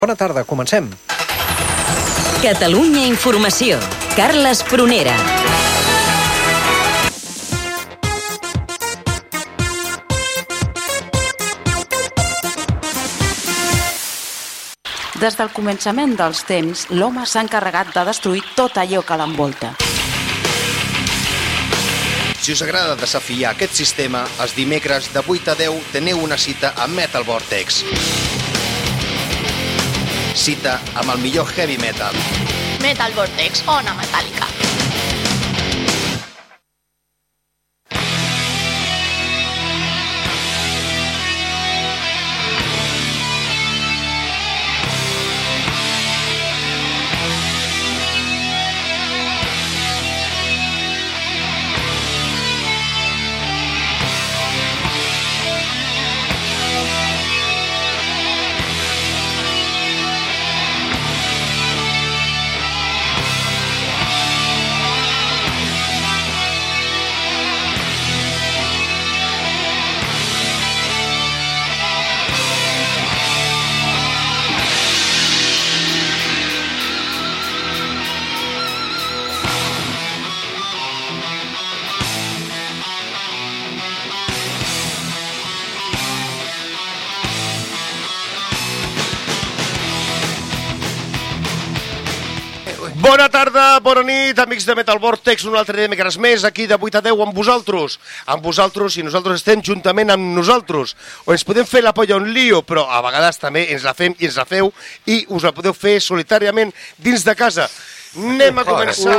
Bona tarda, comencem. Catalunya Informació. Carles Prunera. Des del començament dels temps, l'home s'ha encarregat de destruir tot allò que l'envolta. Si us agrada desafiar aquest sistema, els dimecres de 8 a 10 teniu una cita a Metal Vortex. Cita amb el millor heavy metal. Metal Vortex, ona metàl·lica. Bona tarda, bona nit, amics de Metal Vortex, un altre dimecres més, aquí de 8 a 10 amb vosaltres. Amb vosaltres i nosaltres estem juntament amb nosaltres. O ens podem fer la polla un lío, però a vegades també ens la fem i ens la feu i us la podeu fer solitàriament dins de casa. Anem a començar...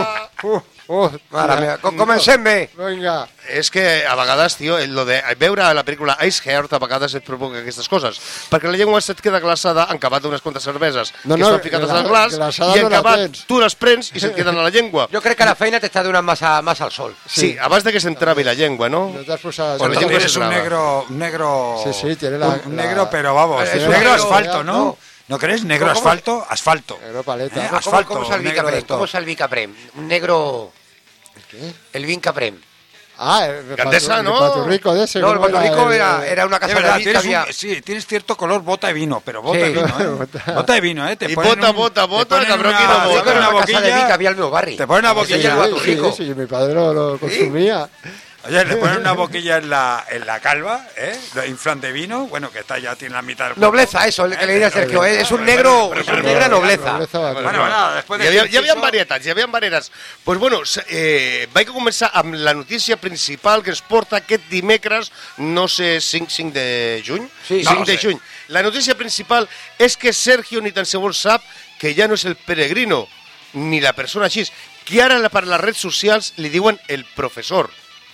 Mare meva, comencem bé. Vinga. És que a vegades, tio, lo de veure la pel·lícula Iceheart a vegades et provoca aquestes coses. Perquè la llengua se't queda glaçada en acabat d'unes quantes cerveses que estan ficades al glaç i en acabat tu les prens i se't queden a la llengua. Jo crec que la feina t'està donant massa al sol. Sí, abans de que s'entravi la llengua, ¿no? No te has posado... Pues También llengua es un negro... Sí, sí, tiene la... Un negro, pero vamos, Es es un negro negro, asfalto, ¿no? ¿No crees? Negro ¿Cómo? asfalto, asfalto. Negro paleta. Asfalto, ¿Cómo es el negro de Vicaprem? esto. ¿Cómo es el Vicaprem? Un negro... ¿Qué? El Vicaprem. Ah, el Gandesa, ¿no? paturrico de ese. No, el ¿cómo Paturrico el- era una Es casa verdad, de vino que había... tienes cierto color bota de vino, pero bota Sí. de vino, ¿eh? Bota de vino, ¿eh? Te Y ponen bota, te ponen cabrón, una- que no te bota. ponen una Una casa de vino que boquilla, había al meu barri. te ponen una Ese es el boquilla, Paturrico. Sí, mi padre lo consumía. oye, le ponen una boquilla en la calva, ¿eh? Lo inflan de vino, bueno, que está ya tiene la mitad del cuerpo. Nobleza, eso, el que le diría a Sergio. Es un negro, es una negra nobleza. Bueno, después de... Hi havia varietats. Pues bueno, vaig començar amb la notícia principal que ens porta aquest dimecres, no sé, 5 de juny? Sí, 5 no de sé. juny. La notícia principal és que Sergio ni tan sols sap que ja no és el peregrino, ni la persona així, que ara per les redes socials li diuen el professor.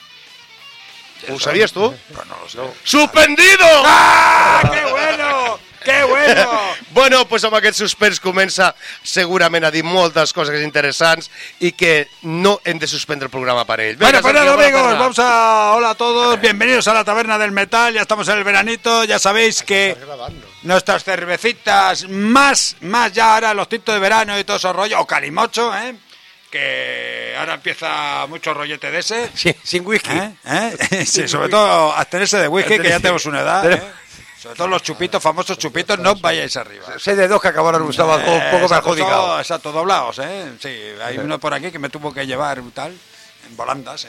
¿Ho sabies tu? Pues no lo sé. ¡Suspendido! ¡Ah, qué bueno! ¡Qué bueno! Bueno, pues amb aquest suspens comença segurament a dir moltes coses interessants i que no hem de suspendre el programa per ell. Bueno, pues nada, Sergio, bona amigos, tarda. hola a todos, bienvenidos a la Taberna del Metal, ya estamos en el veranito, ya sabéis que nuestras cervecitas más ya ahora los tintos de verano y todo esos rollos, o calimocho, que ahora empieza mucho rollete de ese, Sí, sin whisky. Sí, sobre todo abstenerse de whisky, que ya tenemos una edad, sobre todo los chupitos, famosos chupitos, no vayáis arriba. Sé de dos que acabaron un sábado un poco Exacto, perjudicado. exacto, doblados, Sí, hay uno por aquí que me tuvo que llevar tal, en volandas,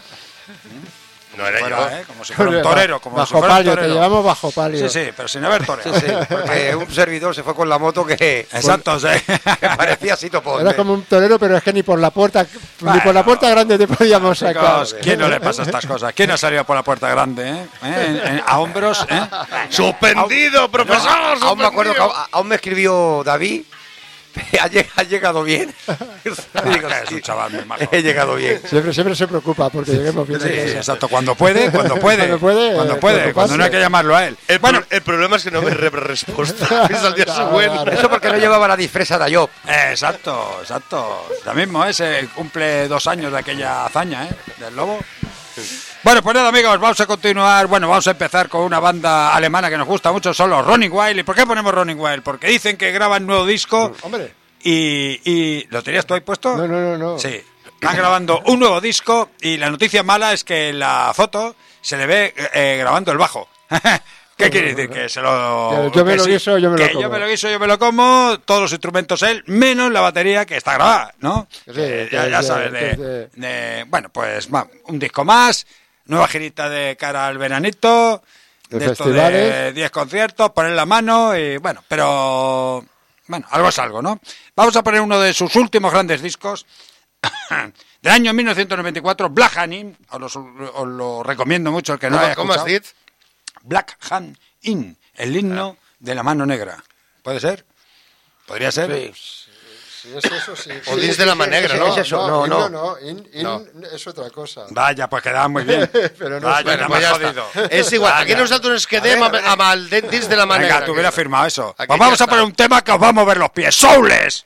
No era Fuera, yo. como si fuera un torero, como si Bajo fuera un palio, te torero. llevamos bajo palio. Sí, pero sin haber torero. Sí, porque un servidor se fue con la moto que Exacto, sí. parecía Sito Ponte. Eras como un torero, pero es que ni por la puerta grande te podíamos sacar. Chicos, ¿quién no le pasa estas cosas? ¿Quién ha salido por la puerta grande, a hombros, ¡Suspendido, profesor! Aún me acuerdo que suspendido! aún me escribió David. Ha llegado bien. Digo, Es un chaval muy majo. he llegado bien. Siempre se preocupa porque lleguemos bien. Sí, exacto, cuando puede. Cuando puede, Cuando no hay que llamarlo a él. El problema es que no me rep respuesta fins al dia següent. Eso porque no llevaba la disfresa de Ayop. Exacto. Lo mismo, se cumple 2 años de aquella hazaña, del lobo. Bueno, pues nada, amigos, vamos a continuar. Bueno, vamos a empezar con una banda alemana que nos gusta mucho, son los Running Wild. ¿Y por qué ponemos Running Wild? Porque dicen que graban nuevo disco. Hombre. Y ¿lo tenías tú ahí puesto? No. Sí, están grabando un nuevo disco y la noticia mala es que en la foto se le ve grabando el bajo. ¿Qué quiere decir? Que se lo... Yo me lo sí, guiso, yo me lo que como. yo me lo guiso, yo me lo como, todos los instrumentos él, menos la batería que está grabada, ¿no? Sí, ya sabes, bueno, pues un disco más, nueva girita de cara al veranito, de esto festivales. de 10 conciertos, poner la mano y bueno, pero bueno, algo es algo, ¿no? Vamos a poner uno de sus últimos grandes discos del año 1994, Black Hand Inn, os lo recomiendo mucho el que no lo haya ¿Cómo has escuchado. dicho? Black Hand Inn, el himno de la mano negra. ¿Puede ser? ¿Podría ser? Sí, es eso, sí. O dins de la mano negra, ¿no? Es eso, no. No, No. es otra cosa. Vaya, pues quedaba muy bien. Pero no Vaya, bueno, ya pues me has ja jodido. està. És igual, aquí Vaya. nosaltres ens quedem amb el dins de la mà Venga, negra. tú hubieras firmado eso. Aquí Pues ya vamos a está. poner un tema que os va a mover los pies. ¡Soulless!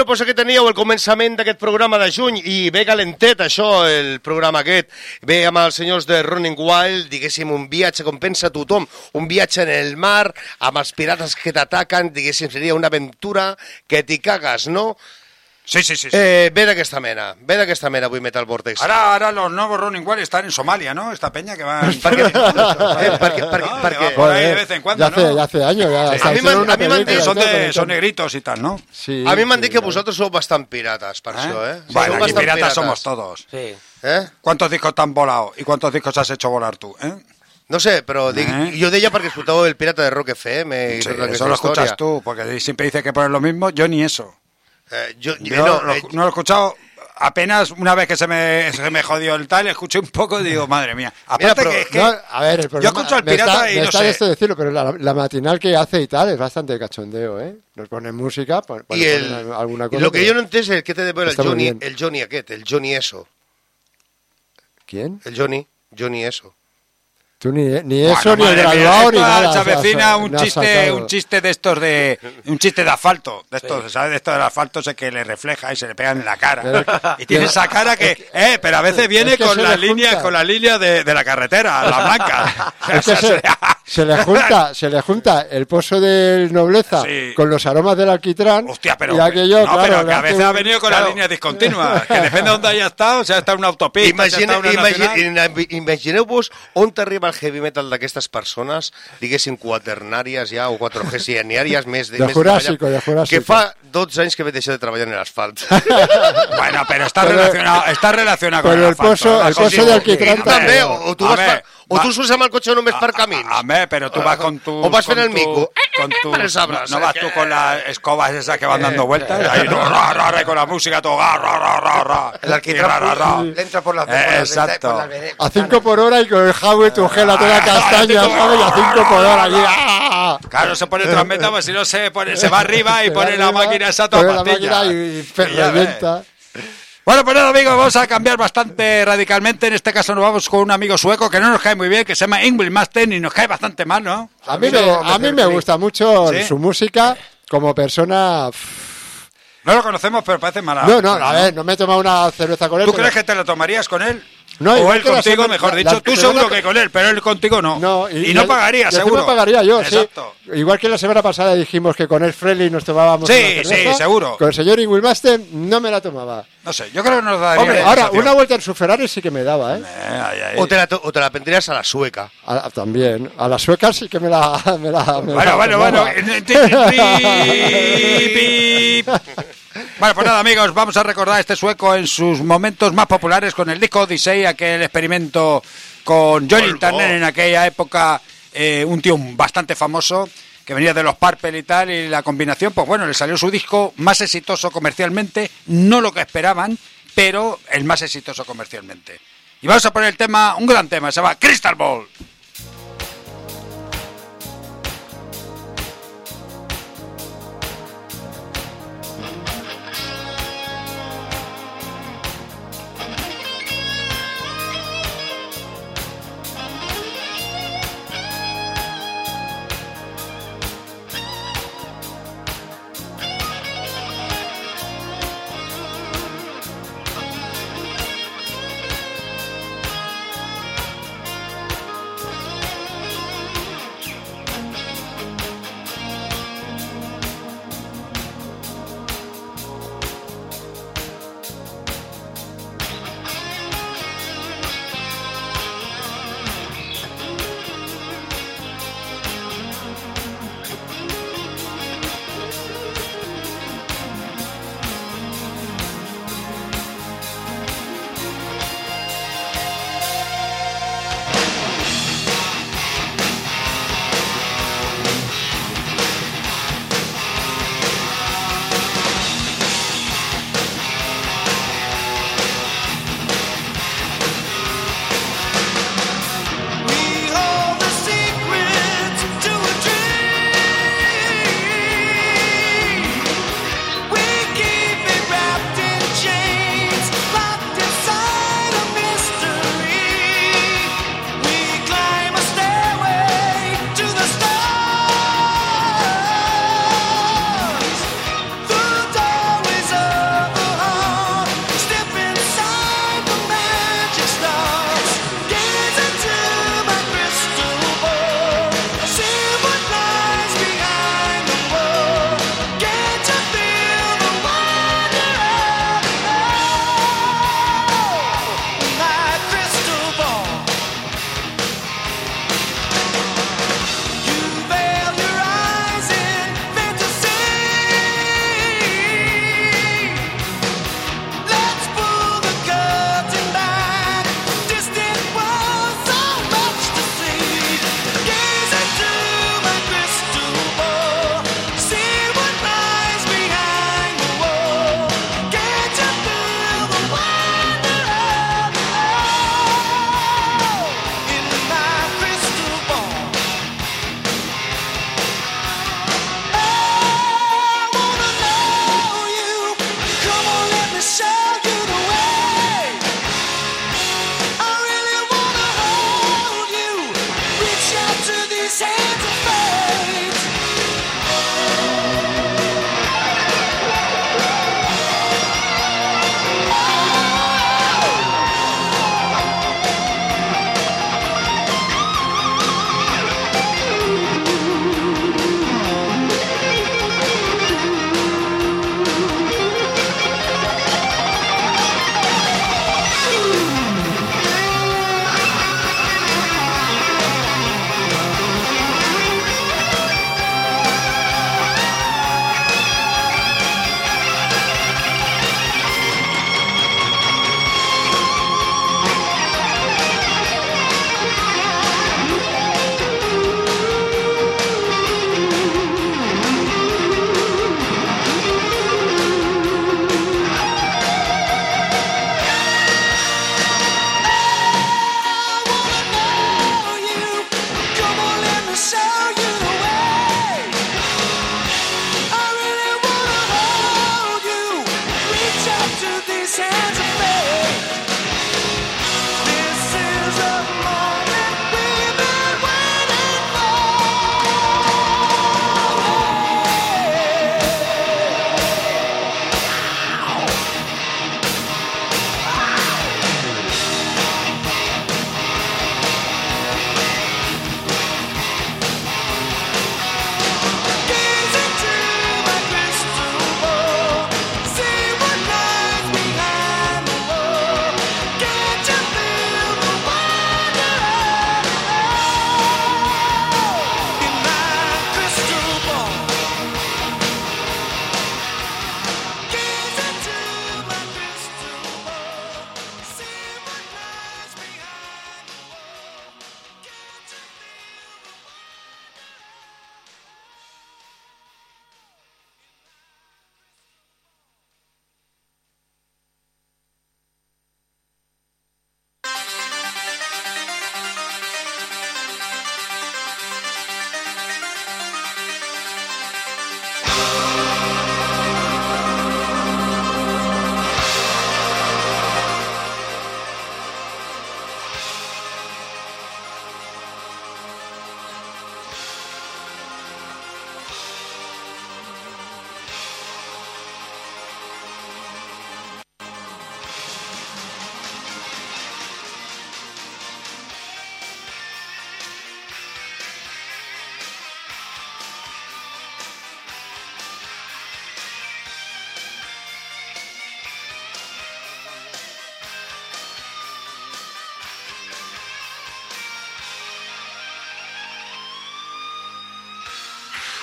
doncs aquí teníeu el començament d'aquest programa de juny i ve calentet això, el programa aquest. Ve amb els senyors de Running Wild, diguéssim, un viatge com pensa tothom, un viatge en el mar, amb els pirates que t'ataquen, diguéssim, seria una aventura que t'hi cagues, no? Sí. Ve d'aquesta mena avui Metal Vortex. Ahora los nuevos Running Wild están en Somalia, ¿no? Esta peña que va... Perquè por ahí de vez en cuando, ya hace años. Ya, sí. A mí m'han dit... Son negritos y tal, ¿no? Sí, a mi m'han dit que vosaltres sou bastant pirates, per això, eh? Bueno, Sou aquí bastant piratas somos todos. Sí. ¿Cuántos discos te han volado y cuántos discos has hecho volar tú, No sé, però jo deia perquè escolteu el Pirata de Rock FM i Sí, tota eso aquesta lo història. escuchas tú, porque siempre dice que pones lo mismo, yo ni eso. Yo No lo he escuchado apenas una vez que se me jodió el tal, escuché un poco y digo, madre mía. Aparte Mira, que es que... No, a ver, el problema, yo escucho al pirata y no está sé. esto decirlo, pero la matinal que hace y tal es bastante cachondeo, ¿eh? Nos ponen música, ponen alguna cosa. Y lo que yo no entiendo es el que te debe está muy bien. el Johnny aquest, el Johnny eso. ¿Quién? El Johnny eso. Tú ni Bueno, eso, ni el madre mía, graduado, ni esto nada. se avecina un un chiste de estos un chiste de asfalto, de estos, ¿sabes? De estos del asfalto sé que le refleja y se le pega en la cara. Y tiene esa cara que, pero a veces viene que con se las le líneas, junta. con la línea de la carretera, la blanca. Es que se le junta el pozo del Nobleza Sí. con los aromas del alquitrán. Hostia, pero, y aquello, no, claro, pero le que a hace veces ha un- venido con claro. la línea discontinua, que depende de dónde haya estado, si ha estado en una autopista, si ha estado en una nacional. Imagineu-vos on t'arriba el heavy metal d'aquestes persones, diguéssim, quaternàries ja, o 4G-niàries, més De Jurásico, de Jurásico. que fa 12 anys que ve deixar de treballar en l'asfalt. Bueno, pero está relacionado con pero el asfalto, pozo- ¿no? el pozo de alquitrán Tu també, o tu, A vas ver, o tu surts amb el cotxe només per camins. Pero tú vas con tu... O vas fent con el tu- mico. Con tu, Pero sabrás, no vas tú con las escobas esas que van dando vueltas, ahí, y con la música todo... El alquitrán entra por las Exacto. A 5 por hora y con el Howie tu gela toda castaña, ¿sabes? Y a 5 por hora allí. ¡ah! Claro, se pone trompeta, pues si no se va arriba y pone la Arriba, máquina esa pone toda la pastilla. máquina y ya ves. revienta. Bueno, pues nada, amigos, vamos a cambiar bastante radicalmente. En este caso nos vamos con un amigo sueco que no nos cae muy bien, que se llama Ingvild Malmsten y nos cae bastante mal, ¿no? A mí me gusta mucho ¿Sí? su música como persona. No lo conocemos, pero parece mala. No, a ver, no me he tomado una cerveza con él. ¿Tú pero- crees que te lo tomarías con él? No, o igual él que la contigo, semana- mejor la- dicho. la Tú semana seguro que- que con él, pero él contigo no. No, y no pagaría, y encima seguro. pagaría yo, Exacto. sí. Igual que la semana pasada dijimos que con el Friendly nos tomábamos Sí, una cerveza. sí, seguro. Con el señor Ingvild Malmsten no me la tomaba. No sé, yo creo que nos daría... Hombre, la ahora, sensación. una vuelta en su Ferrari sí que me daba, ¿eh? O te la prenderías a la sueca. También. A la sueca sí que me la Bueno. tomaba. Pip. Bueno, pues nada, amigos, vamos a recordar a este sueco en sus momentos más populares con el disco Odyssey, aquel experimento con Johnny Turner en aquella época, un tío bastante famoso que venía de los Purple y tal, y la combinación, pues bueno, le salió su disco más exitoso comercialmente, no lo que esperaban, pero el más exitoso comercialmente. Y vamos a poner el tema, un gran tema, se llama Crystal Ball.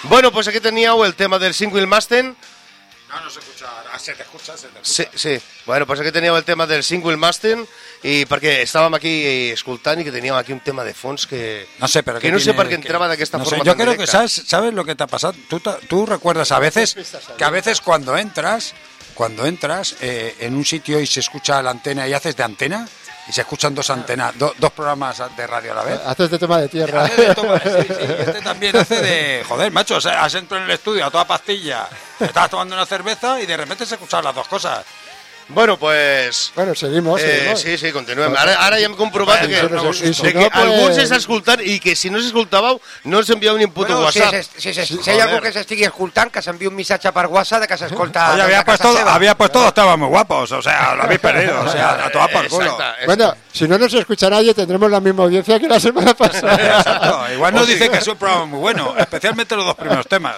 Bueno, pues aquí teníeu el tema del Single Masten. No se escucha. Se te escucha. Sí. Bueno, pues aquí teníeu el tema del Single Masten i perquè estàvem aquí escoltant i que teníem aquí un tema de fons que no sé, pero que no sé per què entraba d'aquesta forma yo tan creo directa. que sabes lo que te ha pasado. Tú recuerdas a veces cuando entras en un sitio y se escucha la antena y haces de antena y se escuchan dos antenas, dos programas de radio a la vez. Haces de toma de tierra. Sí, este también hace de... Joder, macho, has entrado en el estudio a toda pastilla, estabas tomando una cerveza y de repente se escuchaban las dos cosas. Bueno, pues... Bueno, seguimos. Sí, continuem. Ara ja hem comprovat que no, alguns s'està escoltant i que si no s'escoltàveu no ens envieu ni un puto WhatsApp. Si hay algú que s'estigui escoltant, que s'enviï un missatge per WhatsApp de que s'escolta... Oye, había puesto dos temas muy guapos, o sea, lo habéis perdido, o sea, a todas por culo. Exacte. Bueno, si no nos escucha nadie, tendremos la misma audiencia que la semana pasada. Exacto. Igual nos dicen que es un programa muy bueno, especialmente los dos primeros temas.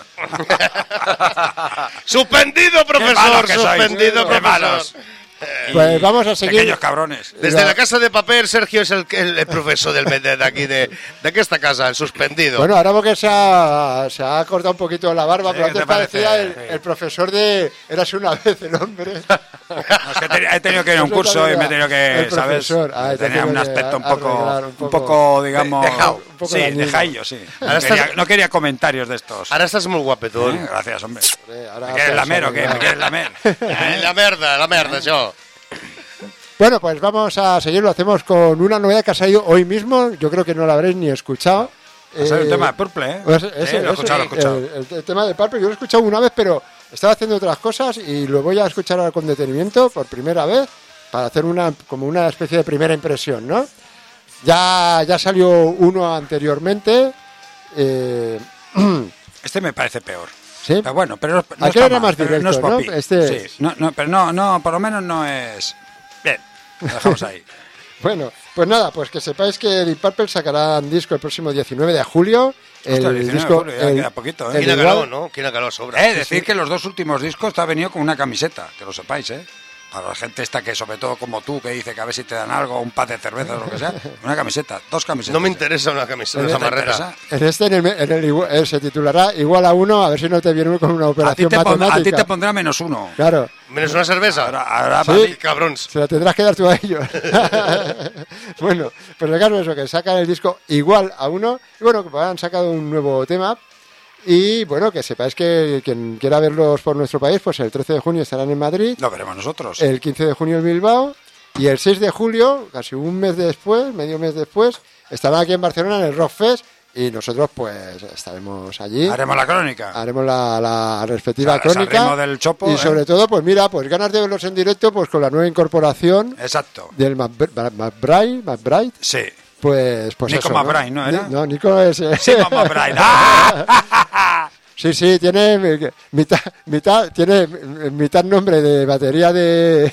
Suspendido, profesor, suspendido, Qué profesor. malos. Pues vamos a seguir. Pequeños cabrones. Desde la Casa de Papel, Sergio es el profesor d'aquí, d'aquesta casa, el suspendido. Bueno, ahora porque se ha cortado un poquito la barba, pero ¿qué antes te parece? parecía el profesor de Érase una vez el hombre. No, es que he tenido que ir a un curso y me he tenido que, El ¿sabes? profesor. Tenía un aspecto un arreglar poco, digamos... Dejao. Un poco Sí, dañino. dejaillo, sí. Ahora No quería comentarios de estos. Ara estàs molt guapetón. Gracias, hombre. Ahora ¿Me quieres lamer o qué? ¿Me quieres lamer? La merda, això. Bueno, pues vamos a seguir, lo hacemos con una novedad que ha salido hoy mismo, yo creo que no la habréis ni escuchado. Ha salido el tema de Purple, ¿eh? Pues Sí, ese, lo he escuchado. El tema de Purple, yo lo he escuchado una vez, pero estaba haciendo otras cosas y lo voy a escuchar ahora con detenimiento por primera vez para hacer como una especie de primera impresión, ¿no? Ya salió uno anteriormente. Este me parece peor. Sí. Pero bueno, pero no Aquel está era mal, más pero directo, no es ¿no? popi. Este- Sí, pero no, por lo menos no es... Bien, lo dejamos ahí. Bueno, pues nada, pues que sepáis que Deep Purple sacarán disco el próximo 19 de julio. Hostia, el 19 de disco, julio, ya queda poquito, ¿eh? Quina igual- calor, no? Quina calor sobra. Decir que los dos últimos discos te ha venido con una camiseta, que lo sepáis, ¿eh? Para la gente esta que, sobre todo como tú, que dice que a ver si te dan algo, un par de cervezas o lo que sea, una camiseta, dos camisetas. No me interesa una camiseta, una ¿No te samarreta. interesa? En este, se titulará Igual a 1, a ver si no te viene con una A ti operación te matemática. pondrá -1. Claro, Menos una cerveza. Ahora Sí. para mí, Cabrons. se la tendrás que dar tú a ellos. Bueno, pues el caso es eso, que sacan el disco Igual a 1. Y bueno, que han sacado un nuevo tema. Y bueno, que sepáis que quien quiera verlos por nuestro país, pues el 13 de junio estarán en Madrid, lo veremos nosotros. el 15 de junio en Bilbao y el 6 de julio, casi un mes después, medio mes después, estarán aquí en Barcelona en el Rock Fest y nosotros pues estaremos allí. Haremos la crónica. Haremos la respectiva O sea, crónica ritmo del chopo, y ¿eh? sobre todo, pues mira, pues ganas de verlos en directo, pues con la nueva incorporación Exacto. del McBride, Sí. pues Nico eso, McBride, ¿no era? No, Nico es... Sí, McBride. ¡Ah! Sí, tiene mitad nombre de batería de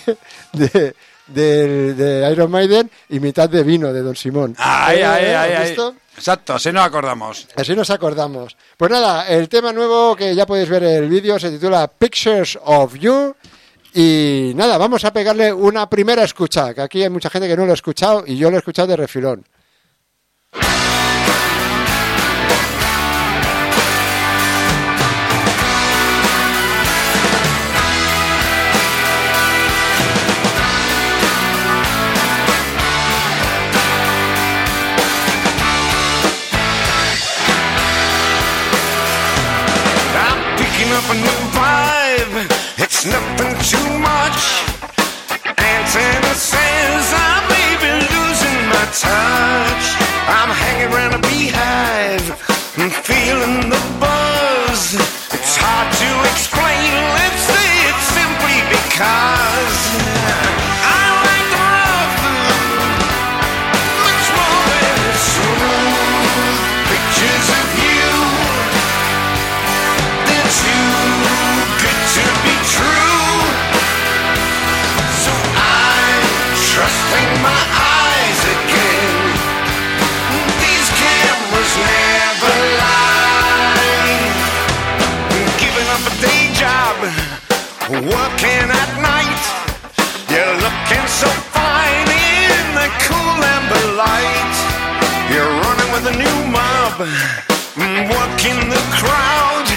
Iron Maiden y mitad de vino de Don Simón. Ahí. ¿Has visto? Exacto, así nos acordamos. Así nos acordamos. Pues nada, el tema nuevo que ya podéis ver el vídeo se titula Pictures of You. Y nada, vamos a pegarle una primera escucha, que aquí hay mucha gente que no lo ha escuchado y yo lo he escuchado de refilón. I'm picking up a new vibe. It's nothing too much. Antenna says I may be losing my touch. I'm hanging around a beehive. I'm feeling the buzz. It's hard to explain. Let's say it's simply because I like the rough, much more than the smooth pictures of you. They're too good to be true. So I'm trusting my eyes again. These cameras never lie. Giving up a day job, working at night. You're looking so fine in the cool amber light. You're running with a new mob, working the crowd.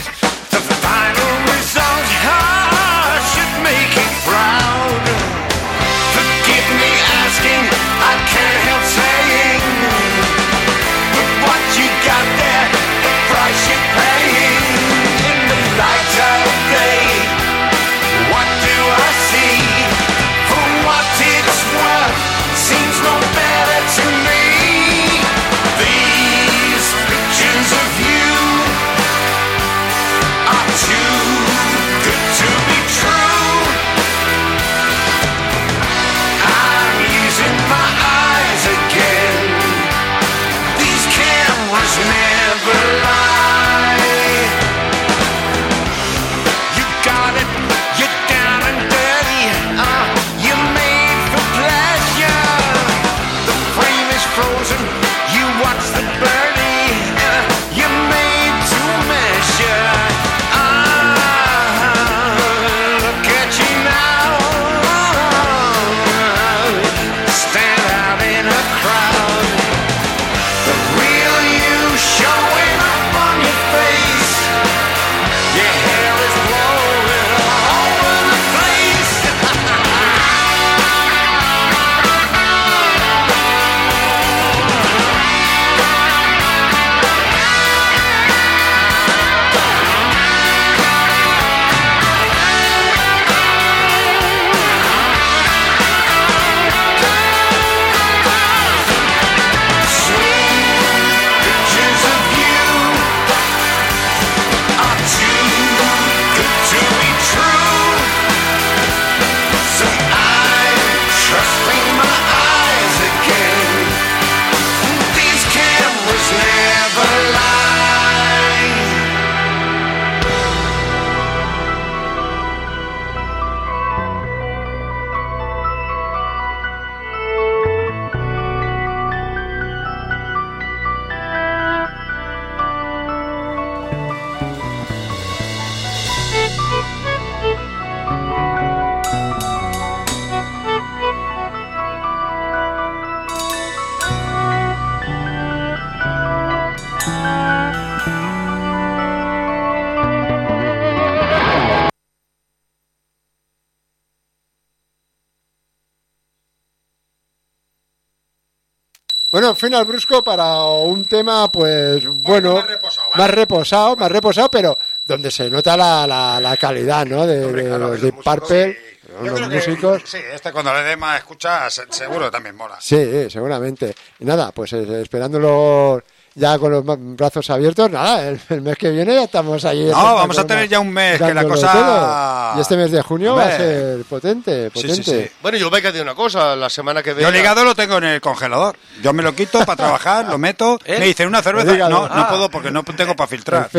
Bueno, final brusco para un tema, pues bueno, más reposado, pero donde se nota la calidad, ¿no? De los Deep Purple, los músicos. Sí, cuando le dé más escucha, seguro también mola. Sí, seguramente. Y nada, pues esperándolo ya con los brazos abiertos, nada, el mes que viene ya estamos ahí. No, vamos a tener ya un mes que la cosa... Todo. Y este mes de junio va a ser potente. Sí. Bueno, yo voy a decir una cosa, la semana que viene... Yo el hígado lo tengo en el congelador. Yo me lo quito para trabajar, lo meto, me dicen una cerveza, no puedo porque no tengo para filtrar.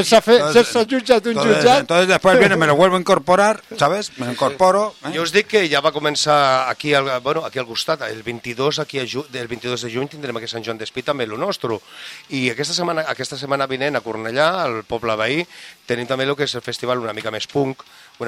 Entonces después viene, me lo vuelvo a incorporar, ¿sabes? Me lo incorporo. Jo us dic que ja va començar aquí al costat, el 22 del 22 de juny tindrem aquest Sant Joan d'Espí també el nostre. I aquesta setmana vinent a Cornellà, al poble veí, tenim també el que és el festival una mica més punk,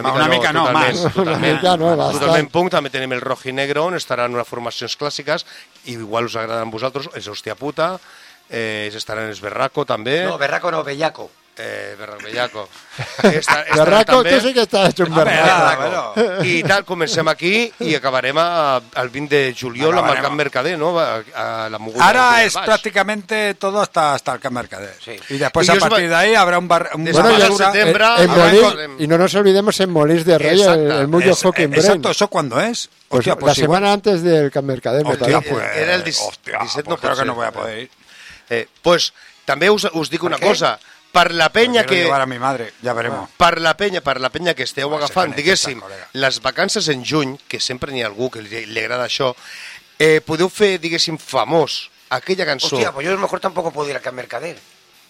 totalment punk. També tenim el Rojinegro, on estaran unes formacions clàssiques, i igual us agraden a vosaltres, és Hòstia Puta, estaran els Berraco també. No, Berraco no, Bellaco. Bellaco. Berraco, tu sí que estàs hecho un berraco. I tal, comencem aquí i acabarem el 20 de juliol amb el Camp Mercader, ¿no? Ahora es prácticamente todo hasta el Camp Mercader. Sí. Y después a partir de ahí habrá un bar... Y no nos olvidemos en Molins de Rey, el Mullo Fucking Brain. Exacto, ¿eso cuándo es? Pues la semana antes del Camp Mercader. Era el 17, no creo que no voy a poder ir. Pues també us dic una cosa... Per la penya que... llevar a mi madre, ja veremos. Per la penya que esteu agafant, diguéssim, les vacances en juny, que sempre n'hi ha algú que li agrada això, podeu fer, diguéssim, famós aquella cançó... Hostia, pues yo a lo mejor tampoco puedo ir a Camp Mercader.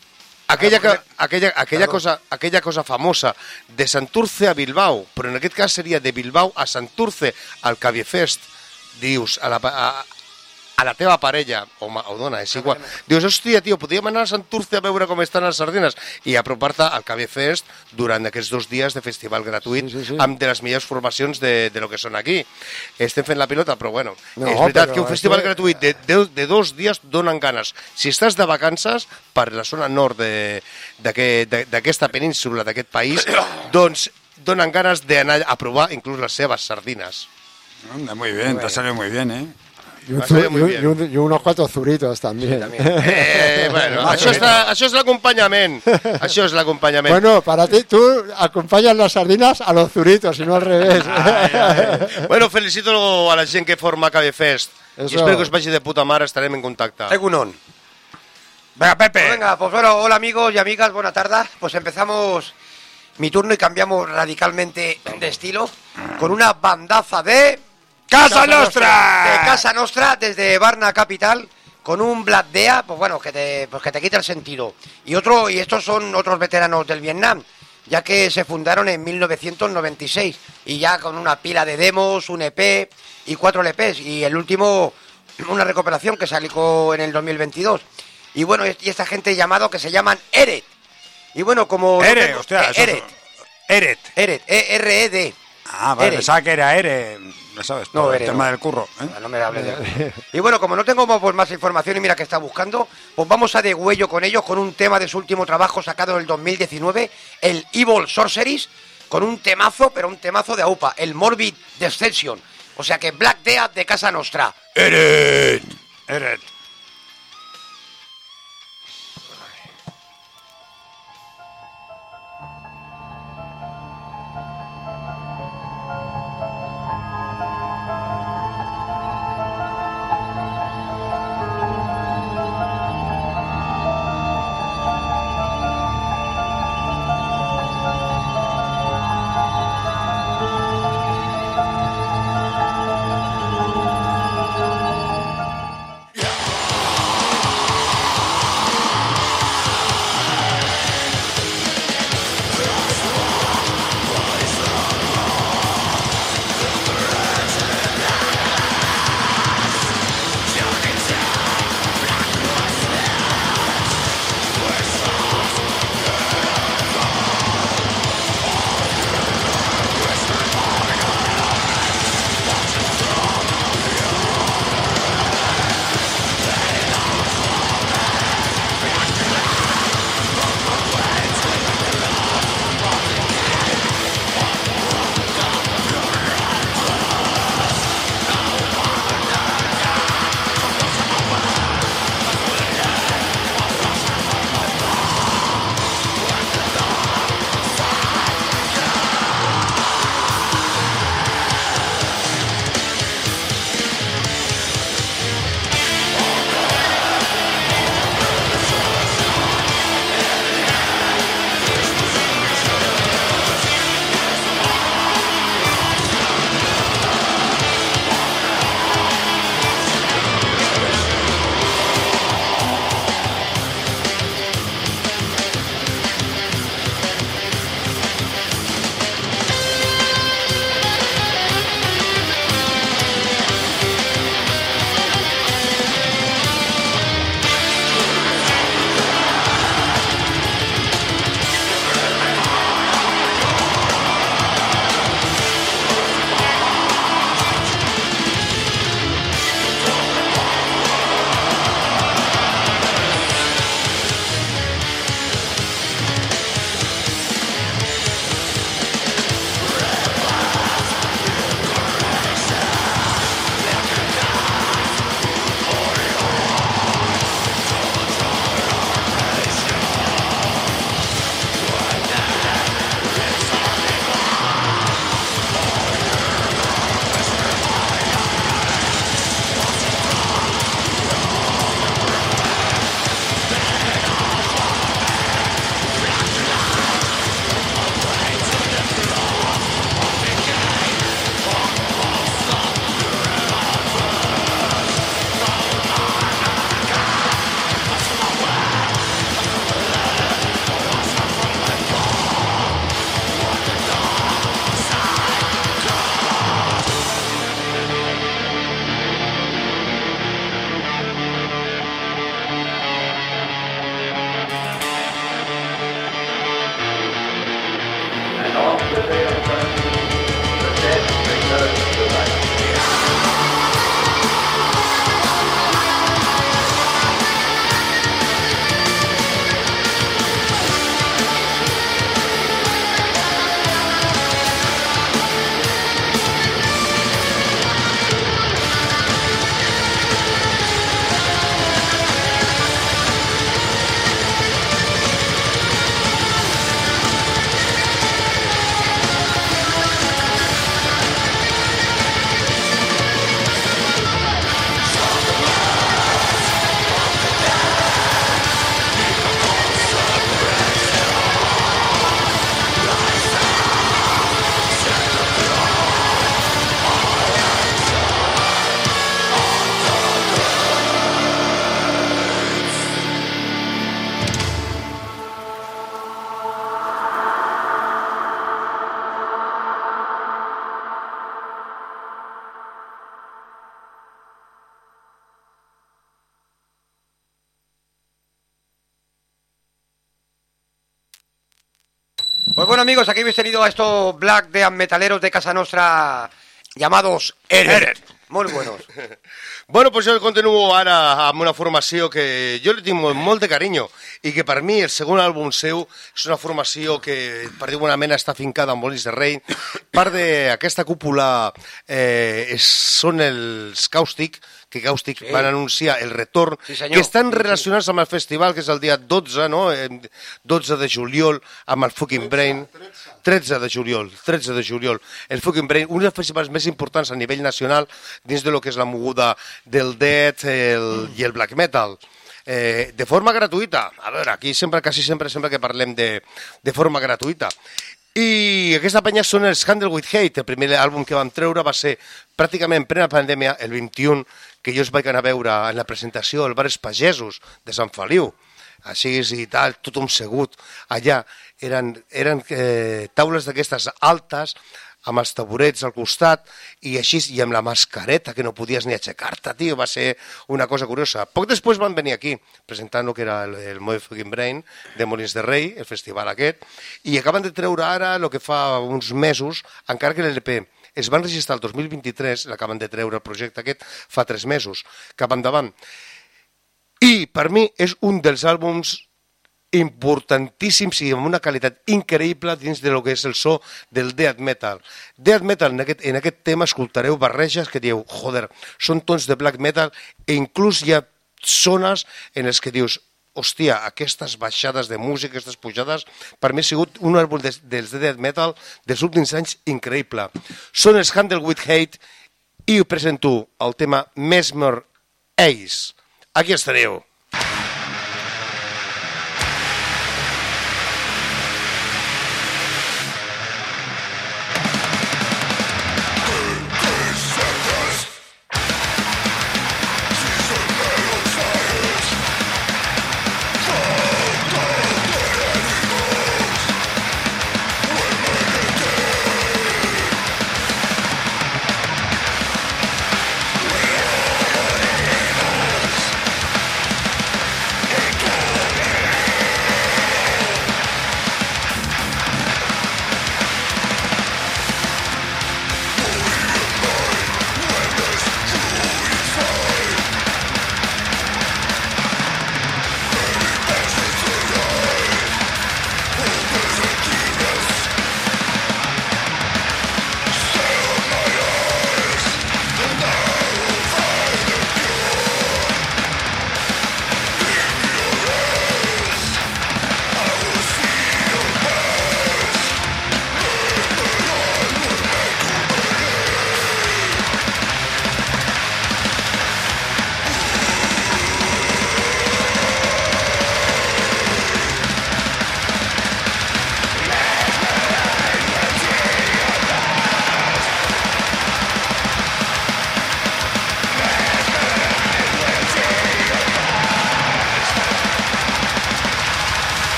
Aquella cosa famosa de Santurce a Bilbao, però en aquest cas seria de Bilbao a Santurce al Cabiefest, dius, a la teva parella, o dona, és igual. Dius, hòstia, tio, podríem anar a Santurce a veure com estan les sardines i apropar-te al Cabiefest durant aquests 2 dies de festival gratuït amb de les millors formacions de lo que són aquí. Estem fent la pilota, però bueno, és veritat que un festival gratuït de 2 dies donen ganes. Si estàs de vacances per la zona nord d'aquesta península, d'aquest país, doncs donen ganes d'anar a provar inclús les seves sardines. Muy bien, te salió muy bien, ¿eh? Y unos cuantos zuritos también. Bueno, això és l'acompanyament. Això és l'acompanyament. Bueno, para ti, tú acompañas las sardinas a los zuritos y no al revés. Bueno, felicito a la gent que forma Cabiefest. Y espero que os vagi de puta mare, estarem en contacte. Egunon. Venga, Pepe. Venga, pues bueno, hola amigos y amigas, buena tarde. Pues empezamos mi turno y cambiamos radicalmente de estilo con una bandaza de... ¡Casa Nostra! De Casa Nostra, desde Varna Capital, con un Black Dea, pues bueno, que te quita el sentido. Y estos son otros veteranos del Vietnam, ya que se fundaron en 1996, y ya con una pila de demos, un EP y 4 LPs, y el último, una recuperación que salió en el 2022. Y bueno, y esta gente que se llaman Eret. Y bueno, como... Eret, hostia, Eret. E-R-E-D. Ah, vale, pensaba que era Ere, ¿no sabes? No, el tema del curro. No me hables de... Y bueno, como no tengo pues, más información y mira que está buscando, pues vamos a degüello con ellos, con un tema de su último trabajo sacado en el 2019, el Evil Sorceries, con un temazo, pero un temazo de AUPA, el Morbid Deception. O sea que Black Dea de Casa Nostra. Eret. Pues bueno, amigos, aquí habéis tenido a estos black death metaleros de casa nostra llamados Eren. Molt buenos. Bueno, pues jo continuo ara amb una formació que jo li tinc molt de carinyo i que per mi el segon àlbum seu és una formació que per dir una mena està fincada en Molins de Rei. Part d'aquesta cúpula són els Càustic, que Càustic van anunciar el retorn, que estan relacionats amb el festival, que és el dia 12, no? 12 de juliol, amb el Fucking Brain. 13 de juliol. El Fucking Brain, un dels festivals més importants a nivell nacional dins de lo que és la moguda del death i el black metal. De forma gratuïta. A veure, aquí quasi sempre que parlem de forma gratuïta. I aquesta penya són els Handle with Hate. El primer àlbum que vam treure va ser pràcticament en plena pandèmia, el 21, que jo els vaig anar a veure en la presentació al bar Els Pagesos de Sant Feliu. Així i tal, tothom segut allà. Eren taules d'aquestes altes, amb els taburets al costat, i així, i amb la mascareta, que no podies ni aixecar-te, tio, va ser una cosa curiosa. Poc després van venir aquí, presentant el que era el Motherfucking Brain de Molins de Rei, el festival aquest, i acaben de treure ara, el que fa uns mesos, encara que l'LP es van registrar el 2023, l'acaben de treure el projecte aquest fa 3 mesos, cap endavant. I per mi és un dels àlbums importantíssims i amb una qualitat increïble dins de lo que és el so del death metal. Death metal, en aquest tema escoltareu barreges que dieu, joder, són tons de black metal, e inclús hi ha zones en les que dius, hòstia, aquestes baixades de música, aquestes pujades, per mi ha sigut un àlbum dels death metal dels últims anys increïble. Són els Handle with Hate i us presento el tema Mesmer Ace. Aquí estareu.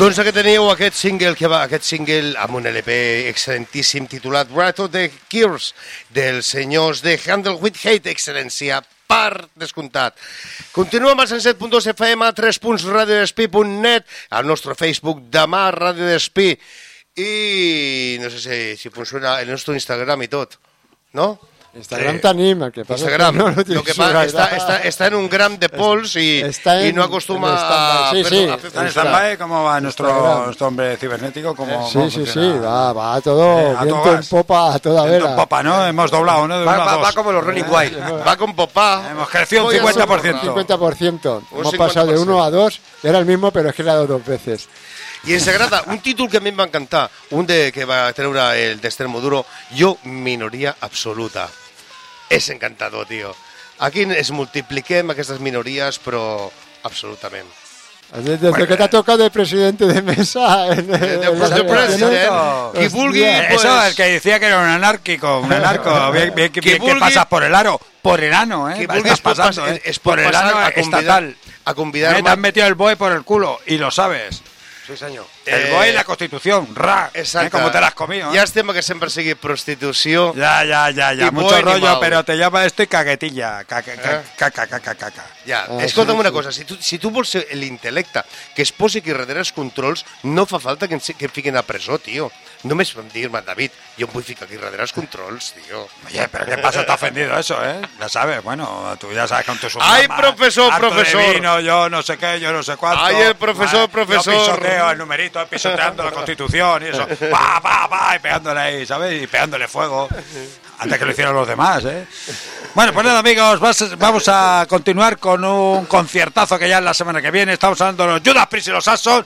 Doncs aquí teniu aquest single amb un LP excel·lentíssim titulat Wrath of the Cures dels senyors de Handle with Hate, excel·lència per descomptat. Continuem al 107.2 FM, 3.radiodespí.net, al nostre Facebook demà Ràdio Despí i no sé si funciona el nostre Instagram i tot, no? Instagram tenim, el que passa Instagram, no lo que pasa, está en un gram de pols y no acostuma a Está en stand-by. ¿Cómo va nuestro hombre cibernético? Sí, va todo viento en popa a toda vela. En popa, ¿no? Hemos doblado, ¿no? Va como los Running Wild. Va con popa. Hemos crecido un 50%. 50%. Hemos pasado de 1 a 2, era el mismo, pero es que le ha dado 2 veces. I ens agrada un títol que a mi em va encantar, que va treure el d'Extremoduro, Jo, minoria absoluta. És encantador, tio. Aquí es multipliquem aquestes minories, però absolutament. Desde que te ha tocado de presidente de mesa. De presidente. Qui vulgui... Eso, el que decía que era un anárquico, bien que pasas por el aro, por el ano, ¿eh? Estás pasando, es por el ano estatal. A convidar... Te has metido el BOE por el culo, y lo sabes. Sí, senyor. El BOE y la Constitución, como te la has comido. Ja estem que sempre sigui prostitució. Ya. Mucho rollo, pero te llama esto y caguetilla. Ja, escolta'm una cosa, si tu vols ser l'intel·lecte que es posi aquí darrere els controls, no fa falta que em fiquin a presó, tio. Només dir-me, David, jo em vull ficar aquí darrere els controls, tio. Oye, pero ¿qué pasa? Te ha ofendido eso, ¿eh? Ya sabes, bueno, tú ya sabes que aunque sus ¡ay, profesor! De vino, yo no sé qué, yo no sé cuánto. ¡Ay, el profesor! Yo pisoteo el numerito, pisoteando la Constitución y eso. Y pegándole ahí, ¿sabes? Y pegándole fuego. Antes que lo hicieran los demás, ¿eh? Bueno, pues nada, amigos, vamos a continuar con un conciertazo que ya es la semana que viene. Estamos hablando de los Judas Priest y los Saxon.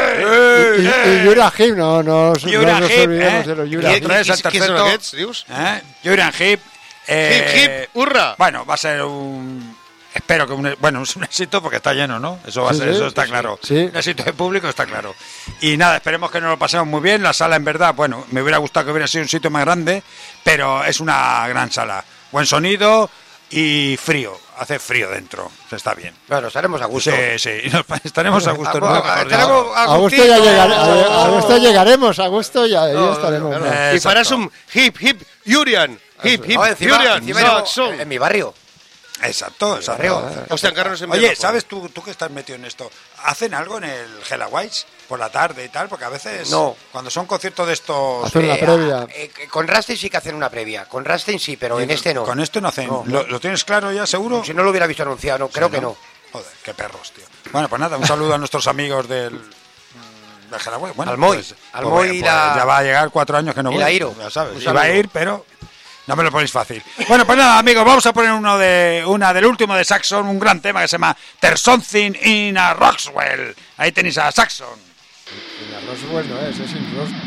Y Uriah Heep, no nos olvidemos de los Uriah Heep. Qui són aquests, dius? Uriah Heep. Hip, hurra. Bueno, va a ser espero que es un éxito porque está lleno, ¿no? Eso va a ser, eso está claro. Sí. Un éxito de público está claro. Y nada, esperemos que nos lo pasemos muy bien. La sala, en verdad, bueno, me hubiera gustado que hubiera sido un sitio más grande, pero es una gran sala. Buen sonido y frío. Hace frío dentro. Está bien. Bueno, estaremos a gusto. Sí, estaremos a gusto. A gusto llegaremos, a gusto ya estaremos. Y faràs un hip, Urian. Hip, Urian. En mi barrio. Exacto. Hostia, encara no se me... Oye, ¿sabes tú que estás metido en esto? ¿Hacen algo en el Hella Whites por la tarde y tal? Porque a veces, cuando son conciertos de estos... Hacen la previa. Con Rammstein sí que hacen una previa. Con Rammstein sí, pero en este no. Con esto no hacen. No. ¿Lo tienes claro ya, seguro? Si no lo hubiera visto anunciado, creo que no. Joder, qué perros, tío. Bueno, pues nada, un saludo a nuestros amigos del Hella Whites. Bueno, Almoy. Pues la... ya va a llegar 4 años que no voy. La Iro. Ya sabes. Iba a ir, pero... No me lo ponéis fácil. Bueno, pues nada, amigos, vamos a poner una del último de Saxon, un gran tema que se llama There's Something in a Roswell. Ahí tenéis a Saxon. In a Roswell no es in Roswell.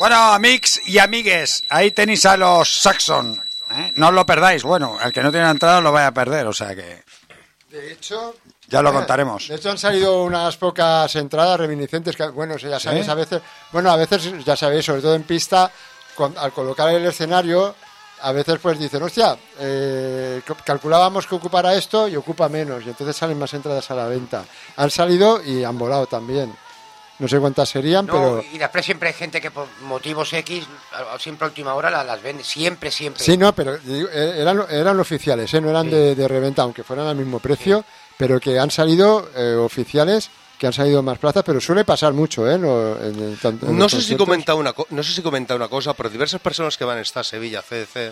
Bueno, amics y amigues, ahí tenéis a los Saxon. No os lo perdáis. Bueno, el que no tiene entrada lo vaya a perder, o sea que... De hecho... Ya lo contaremos. De hecho han salido unas pocas entradas reminiscentes que, bueno, ya sabéis, ¿Sí? a veces, ya sabéis, sobre todo en pista, al colocar el escenario, a veces pues dicen, hostia, calculábamos que ocupara esto y ocupa menos, y entonces salen más entradas a la venta. Han salido y han volado también. No sé cuántas serían, No, pero... y después siempre hay gente que por motivos X, siempre a última hora las vende, siempre. Sí, no, pero eran oficiales, no eran de reventa, aunque fueran al mismo precio, pero que han salido oficiales, que han salido más plazas, pero suele pasar mucho, No sé si comenta una cosa, pero diversas personas que van a estar a Sevilla, CDC,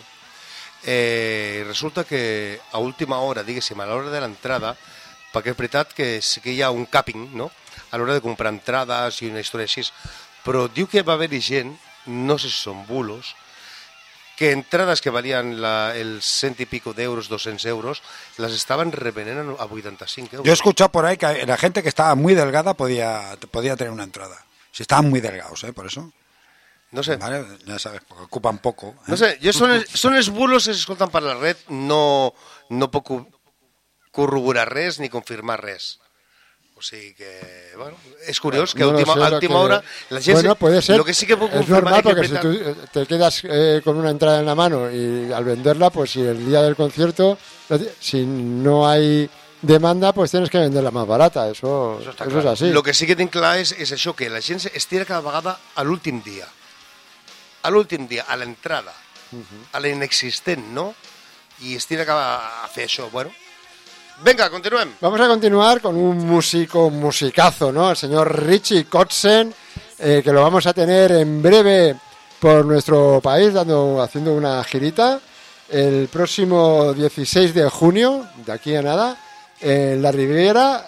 resulta que a última hora, diguéssim, a l'hora de l'entrada, perquè és veritat que sí que hi ha un capping, no?, a l'hora de comprar entrades i una història així, però diu que va haver-hi gent, no sé si són bulos, que entrades que valien el 100 y pico de euros, 200 euros, las estaban revendiendo a 85 euros. Yo he escuchado por ahí que la gente que estaba muy delgada podía tener una entrada. Si estaban muy delgados, por eso. No sé. Vale, ya sabes, porque ocupan poco. No sé, són els bulos que s'escolten per la red, no puc corroborar res ni confirmar res. O sigui que, bueno, és curiós que a última hora la gent... Bueno, puede ser, lo que sí que puc es confirmar normal porque si tú te quedas con una entrada en la mano y al venderla, pues si el día del concierto, si no hay demanda, pues tienes que venderla más barata, eso es así. Lo que sí que tinc clar és això, que la gent es tira cada vegada a l'últim dia. A l'últim dia, a l'entrada, a la inexistent, no? I es tira a fer això, bueno. Venga, continuem. Vamos a continuar con un musicazo, ¿no? El señor Richie Kotzen, que lo vamos a tener en breve por nuestro país, haciendo una girita. El próximo 16 de junio, de aquí a nada, en la Ribera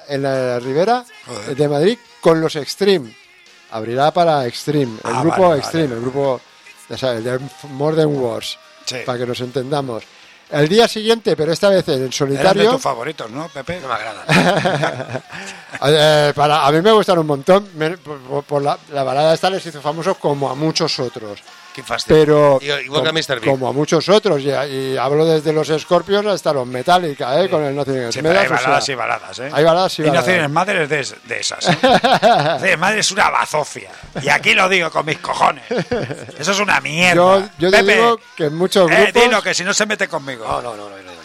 de Madrid, con los Extreme. Abrirá para Extreme, el grupo Extreme, el grupo, ya sabes, de Modern Wars, para que nos entendamos. El día siguiente, pero esta vez en solitario... Eran de tus favoritos, ¿no, Pepe? No me agrada. A mí me gustan un montón. Por la balada esta les hizo famosos como a muchos otros. Qué fastidio. Pero igual que a Mr. Big. Como a muchos otros. Y hablo desde los Scorpions hasta los Metallica, con el Nothing Sí, pero hay baladas y baladas, Hay baladas y baladas. Y Nothing Mother es de esas. Nothing Mother es una bazofia. Y aquí lo digo con mis cojones. Eso es una mierda. Yo te digo que muchos grupos... Dilo, que si no se mete conmigo. No.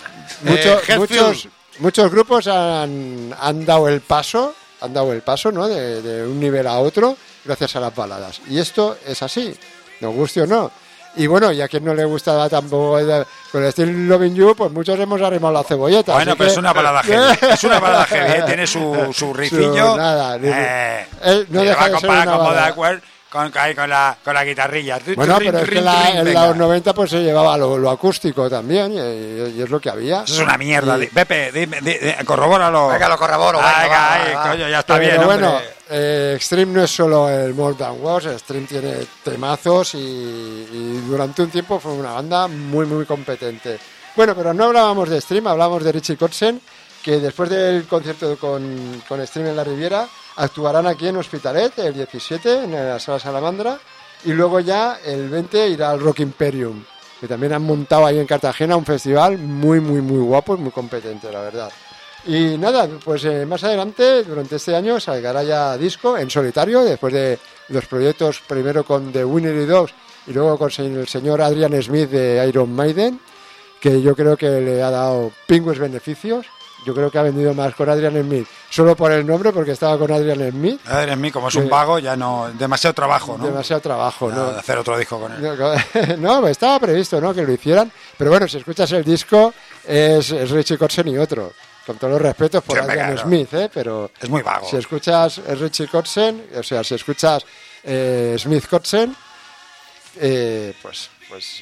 Muchos grupos han dado el paso, ¿no? De un nivel a otro gracias a las baladas. Y esto es así, nos guste o no. Y bueno, y a quien no le gustaba tampoco con el Still Loving You, pues muchos hemos arrimado la cebolleta. Bueno, pero es una balada heavy. Es una balada heavy, tiene su rifillo. No deja de ser una balada. Con la guitarrilla. Bueno, pero es que en los 90 pues se llevaba lo acústico también y es lo que había. Eso es una mierda. Pepe, corrobóralo. Venga, lo corroboro. Coño, ya está bien, pero bueno, hombre. Extreme no es solo el Modern Wars, Extreme tiene temazos y durante un tiempo fue una banda muy, muy competente. Bueno, pero no hablábamos de Extreme, hablábamos de Richie Kotzen, que después del concierto con Extreme en la Riviera, actuarán aquí en Hospitalet el 17 en la Sala Salamandra y luego ya el 20 irá al Rock Imperium, que también han montado ahí en Cartagena un festival muy, muy, muy guapo y muy competente, la verdad. Y nada, pues más adelante, durante este año, saldrá ya disco en solitario, después de los proyectos, primero con The Winery Dogs y luego con el señor Adrian Smith de Iron Maiden, que yo creo que le ha dado pingües beneficios. Yo creo que ha vendido más con Adrian Smith, solo por el nombre, porque estaba con Adrian Smith. Adrian Smith, como es un vago, ya no... Demasiado trabajo, ¿no? Demasiado trabajo, ¿no? De hacer otro disco con él. No, estaba previsto, ¿no?, que lo hicieran. Pero bueno, si escuchas el disco, es Richie Kotzen y otro. Con todos los respetos por Adrian Smith, pero... Es muy vago. Si escuchas Richie Kotzen, o sea, si escuchas Smith Kotzen, pues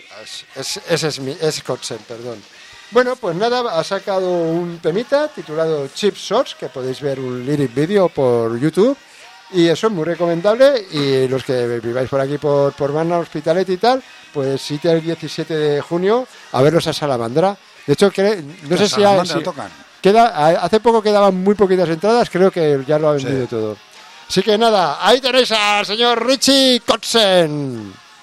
es Kotzen, perdón. Bueno, pues nada, ha sacado un temita titulado Cheap Shots, que podéis ver un lyric video por YouTube, y eso es muy recomendable. Y los que viváis por aquí, por Barna, Hospitalet y tal, pues sí, el 17 de junio a verlos a Salamandra. De hecho, no sé si tocan. Hace poco quedaban muy poquitas entradas, creo que ya lo ha vendido todo. Así que nada, ahí tenéis al señor Richie Kotzen.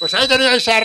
pues ahí teníais a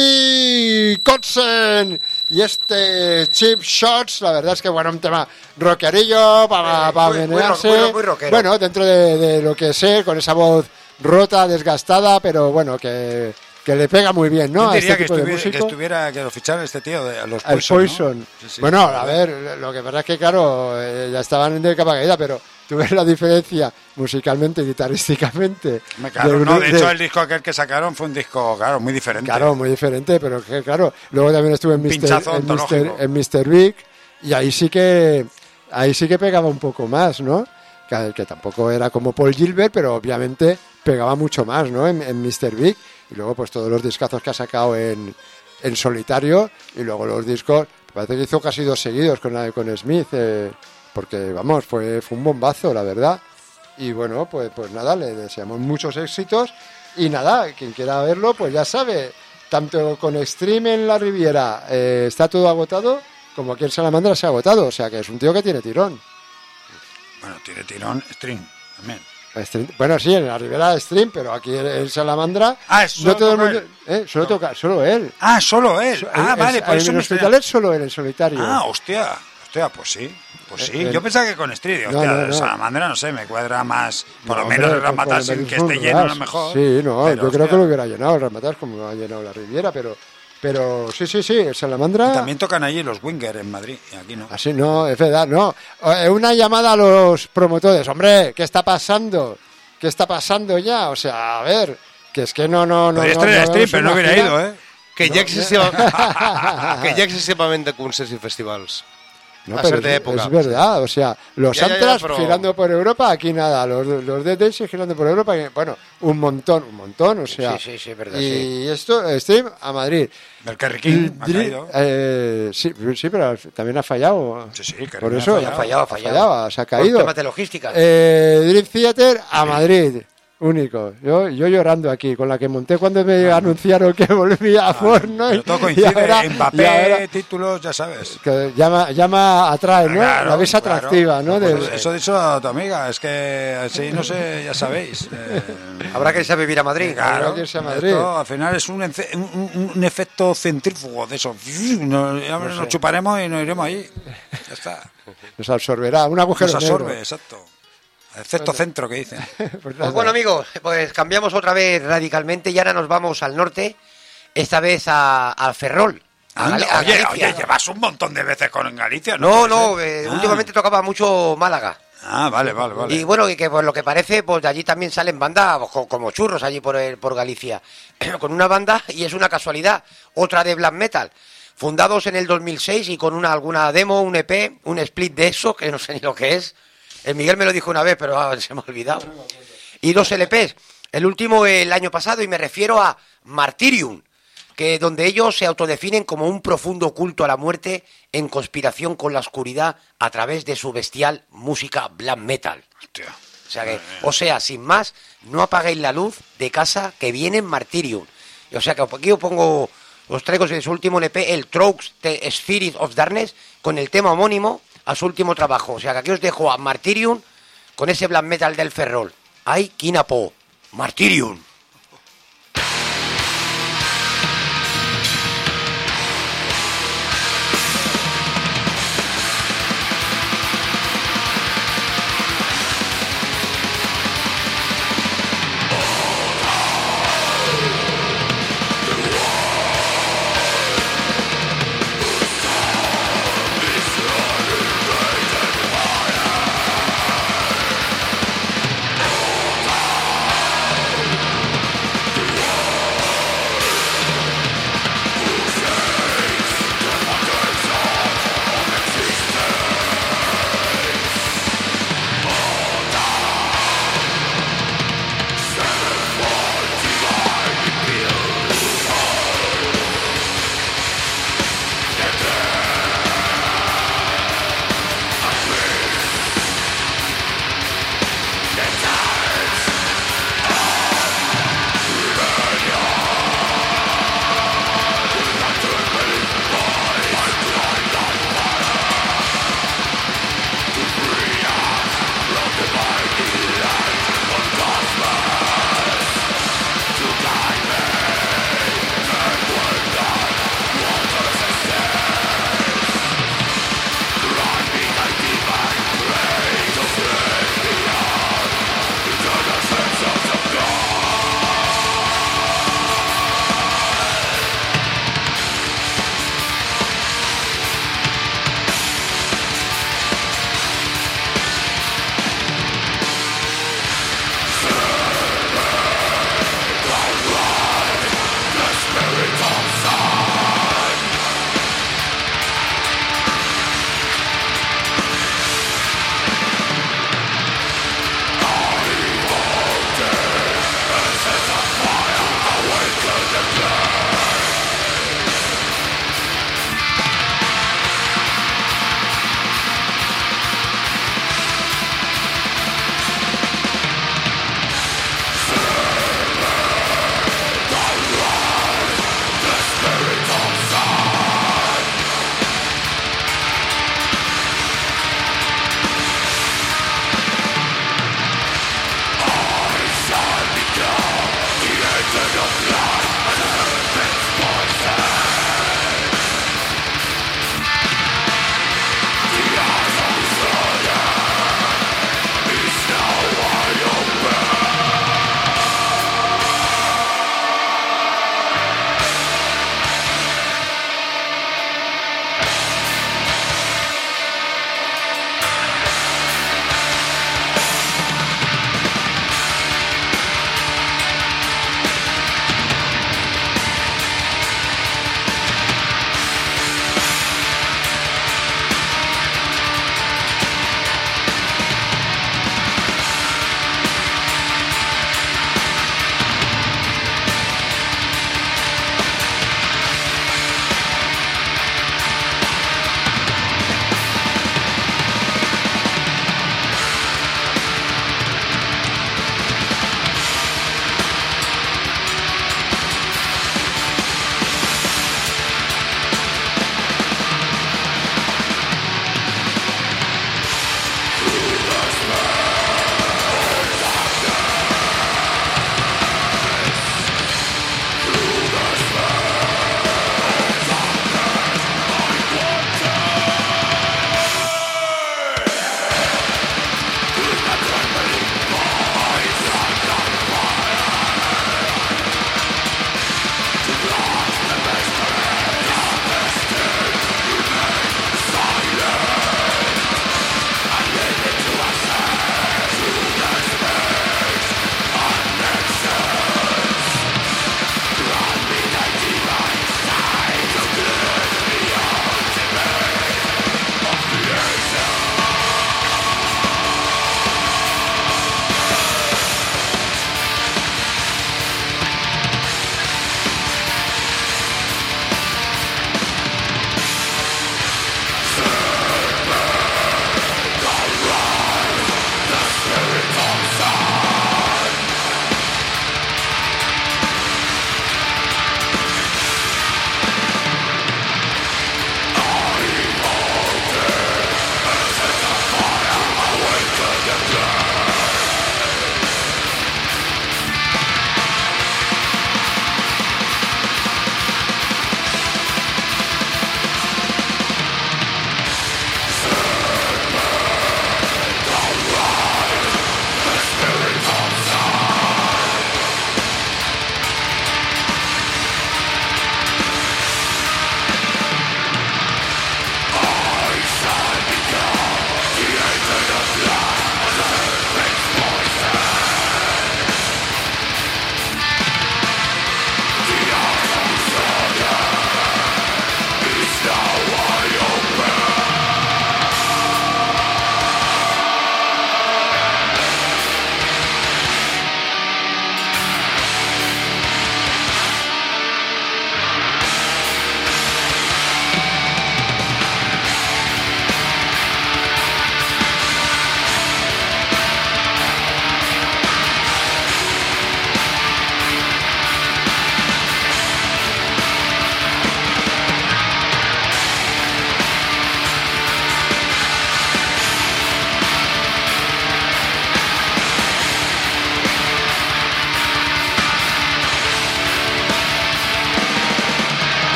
Richie Kotzen y este Cheap Shots. La verdad es que, bueno, un tema rockerillo para menearse. Muy rockero. Bueno, dentro de lo que sé, con esa voz rota, desgastada, pero bueno, que le pega muy bien, ¿no? Yo diría a este tipo de músico. que lo fichara este tío de los El Poison. Poison. ¿no? Sí, Bueno, a ver, lo que pasa es que, claro, ya estaban de capa caída, pero tú ves la diferencia musicalmente y guitarrísticamente. Claro, no, de hecho, el disco aquel que sacaron fue un disco, claro, muy diferente. Claro, muy diferente, pero que, claro, luego también estuve en Pinchazo ontológico. Mr. Big, y ahí sí que pegaba un poco más, ¿no? Que tampoco era como Paul Gilbert, pero obviamente pegaba mucho más, ¿no? En Mr. Big. Y luego pues todos los discazos que ha sacado en solitario, y luego los discos, parece que hizo casi 2 seguidos con Smith, porque vamos, fue un bombazo, la verdad. Y bueno, pues nada, le deseamos muchos éxitos, y nada, quien quiera verlo, pues ya sabe, tanto con Extreme en la Riviera está todo agotado, como aquí en Salamandra se ha agotado, o sea que es un tío que tiene tirón. Bueno, tiene tirón, String también. Bueno, sí, en la Ribera Stream, pero aquí en Salamandra es no todo el mundo, él. solo él. Ah, solo él. Vale, por eso en el Hospitalet solo él, en solitario. Ah, hostia, pues sí. Pues sí, yo pensaba que con Street, no. Salamandra, no sé, me cuadra más, por lo menos el Ramataz que esté lleno a lo mejor. Sí, no, pero, yo creo que lo hubiera llenado el Ramataz como lo ha llenado la Riviera, pero sí, el Salamandra. Y también tocan allí los Winger en Madrid, y aquí no. Así no, es verdad, no. Una llamada a los promotores, hombre, ¿qué está pasando? ¿Qué está pasando ya? O sea, a ver, que es que no. Podria estar en Stream, però no hubiera ido, ¿eh? Que ja excessivament de concerts i festivals. No, a pero cierta época. es verdad, o sea, los Antras pero... girando por Europa, aquí nada, los Dead Days girando por Europa, bueno, un montón, o sea. Sí, es verdad, y esto, Stream a Madrid. El Kerry King ha caído. Sí, pero también ha fallado. Sí, Kerry por eso ha fallado. Se ha caído. Por temas de logística. Dream Theater a Madrid. Único. Yo llorando aquí, con la que monté cuando me anunciaron que volvía a Fortnite. Pero todo coincide, ahora, Mbappé, títulos, ya sabes. Que llama atrae, ¿no? Claro, la ves atractiva, ¿no? Pues eso ha dicho tu amiga, es que así, no sé, ya sabéis. Habrá que irse a vivir a Madrid. Habrá que irse a Madrid. Esto, al final es un efecto centrífugo de eso. Nos chuparemos y nos iremos ahí. Ya está. Nos absorberá, un agujero Nos absorbe, negro. exacto. Efecto centro que dicen. Pues bueno, amigos, pues cambiamos otra vez radicalmente y ahora nos vamos al norte, esta vez a Ferrol. Oye, llevas un montón de veces con Galicia, ¿no? Últimamente tocaba mucho Málaga. Ah, vale. Y bueno, y que por lo que parece, pues de allí también salen bandas como churros allí por Galicia. Con una banda, y es una casualidad, otra de black metal. Fundados en el 2006 y con alguna demo, un EP, un split de eso, que no sé ni lo que es. El Miguel me lo dijo una vez, pero se me ha olvidado. Y 2 LPs. El último el año pasado, y me refiero a Martyrium, que donde ellos se autodefinen como un profundo culto a la muerte en conspiración con la oscuridad a través de su bestial música black metal. O sea, sin más, no apaguéis la luz de casa que viene en Martyrium. O sea que aquí os traigo de su último LP, el Trokes The Spirit of Darkness, con el tema homónimo a su último trabajo. O sea que aquí os dejo a Martyrium con ese black metal del Ferrol. Ay, Kinapo, Martyrium.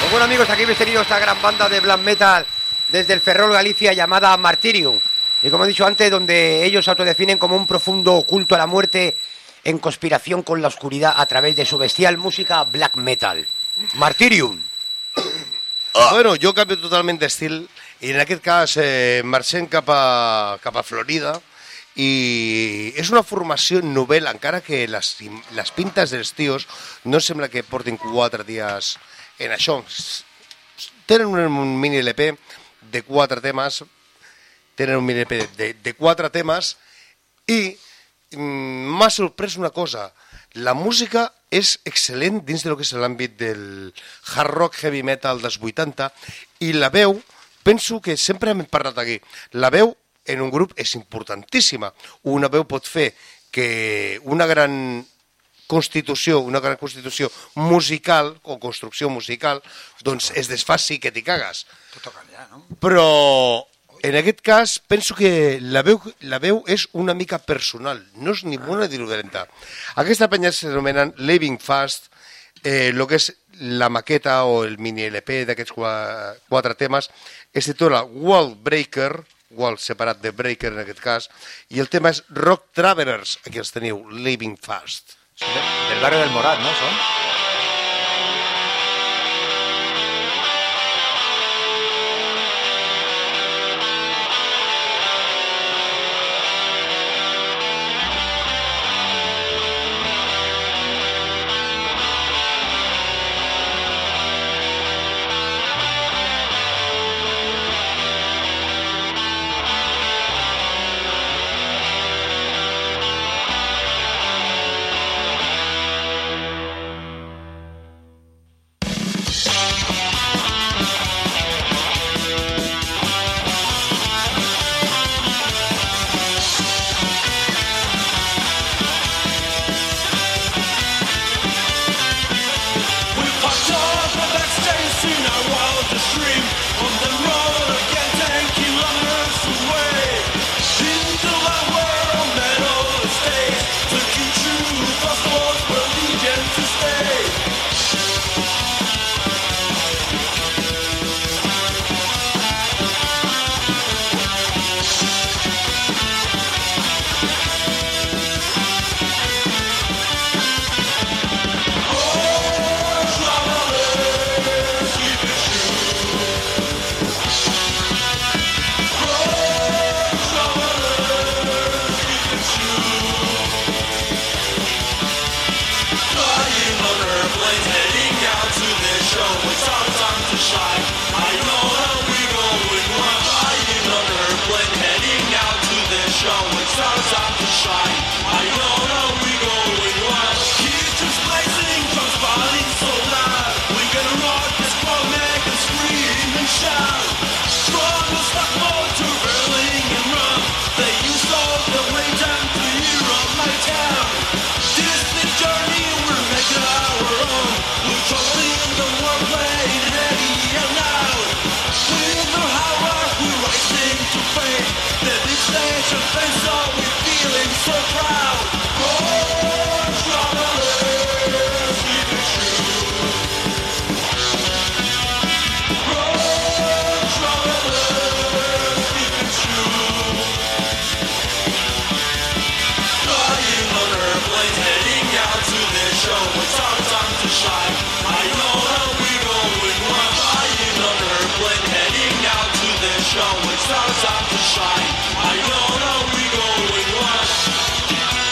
Pues bueno, amigos, aquí habéis tenido esta gran banda de black metal desde el Ferrol, Galicia, llamada Martyrium. Y como he dicho antes, donde ellos se autodefinen como un profundo culto a la muerte en conspiración con la oscuridad a través de su bestial música black metal. Martyrium. Bueno, jo canvio totalment d'estil i en aquest cas marxem cap a Florida i és una formació novel, encara que les pintes dels tios no sembla que portin 4 dies en això. Tenen un mini LP de 4 temes, de 4 temes i m'ha sorprès una cosa. La música és excel·lent dins del que és l'àmbit del hard rock heavy metal dels 80 i la veu, penso que sempre hem parlat aquí, la veu en un grup és importantíssima. Una veu pot fer que una gran constitució musical o construcció musical doncs es desfaci que t'hi cagues. Però en aquest cas penso que la veu és una mica personal, no és ni bona ni dolenta. Aquesta penya s'anomenen Living Fast, el que és la maqueta o el mini LP d'aquests 4 temes es titula Wall Breaker, Wall separat de Breaker en aquest cas, i el tema és Rock Travelers, aquí els teniu, Living Fast. Del barrio del Morat, ¿no? Son. Show, it's our time to shine. I know we going once.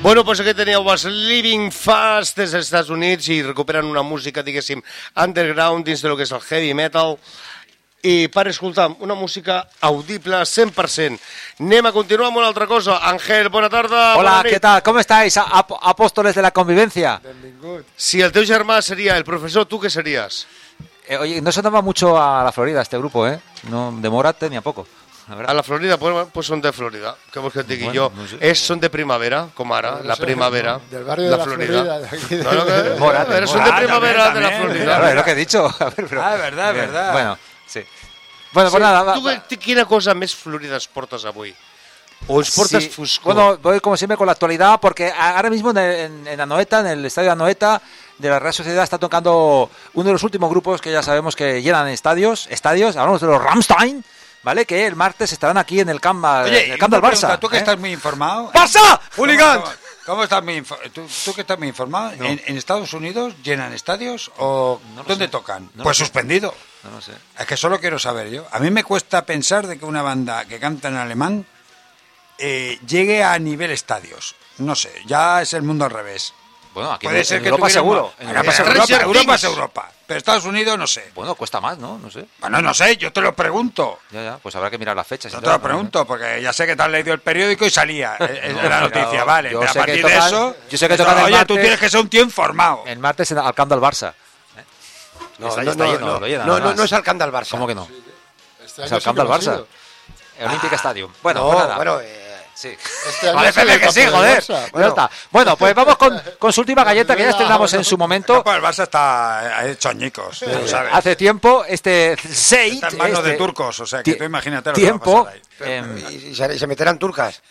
Bueno, doncs aquí teníeu els Living Fast des dels Estats Units i recuperen una música, diguéssim, underground dins de lo que és el heavy metal i per escoltar una música audible 100%. Anem a continuar amb una altra cosa. Ángel, bona tarda. Hola, ¿qué tal? ¿Cómo estáis, apóstoles de la convivencia? Si el teu germà seria el professor, tu què series? Oye, no sonaba mucho a la Florida este grupo, ¿eh? No, de Morat ni a poco. A la Florida, pues son de Florida. Què vols que et digui Bueno, jo? no sé. Són de primavera, com ara, la primavera. Del barrio de la Florida. de aquí de- No, no, que- Morat, a ver, son de Morat, primavera también, de la también. Florida. Claro, es lo que he dicho. A ver, pero... Ah, verdad, Bien. verdad. Bueno, sí. Bueno, pues Sí, nada. tu quina cosa més florida ens portes avui? O ens portes Sí, foscor? bueno, voy como siempre con la actualidad porque ahora mismo en Anoeta, en el estadio de Anoeta de la Real Sociedad está tocando uno de los últimos grupos que ya sabemos que llenan estadios, hablamos de los Rammstein, ¿vale? Que el martes estarán aquí en el camp, Oye, del una Barça. pregunta, tú que ¿eh? estás muy informado. ¡Barça! ¡Hooligan! ¿Cómo estás muy tú que estás muy informado? No. ¿En Estados Unidos llenan estadios o No lo dónde sé. tocan? No Pues lo sé. suspendido. No lo sé. Es que solo quiero saber yo. A mí me cuesta pensar de que una banda que canta en alemán llegue a nivel estadios. No sé, ya es el mundo al revés. Bueno, aquí Puede en ser que Europa tuvieran seguro. más. En Europa, Europa seguro. Stranger Europa es Things. Europa, pero Estados Unidos no sé. Bueno, cuesta más, ¿no? No sé. Bueno, no sé, yo te lo pregunto. Ya, pues habrá que mirar las fechas. y Yo te tal, lo ¿no? pregunto, porque ya sé que te has leído el periódico y salía la noticia, claro, vale. yo Pero a sé que partir de tocan- eso, yo sé que tocan el oye, tú martes. tienes que ser un tío informado. El martes al camp del Barça. Está lleno, lo llenan, además. no es al camp del Barça. ¿Cómo que no? Este Es año al sí camp que del lo ha Barça. sido. El Olympic Stadium. Bueno, No, pues nada. bueno, Sí. Este año Parece sí el que sí, campo del joder. Barça. Ya está. Bueno, pues vamos con su última galleta que ya estrenamos en su momento. Pues el Barça está hecho añicos, tú sabes. Hace tiempo, este Seit. Está en manos de turcos, o sea, que tú imagínate lo que va a Tiempo. pasar y se meterán turcas.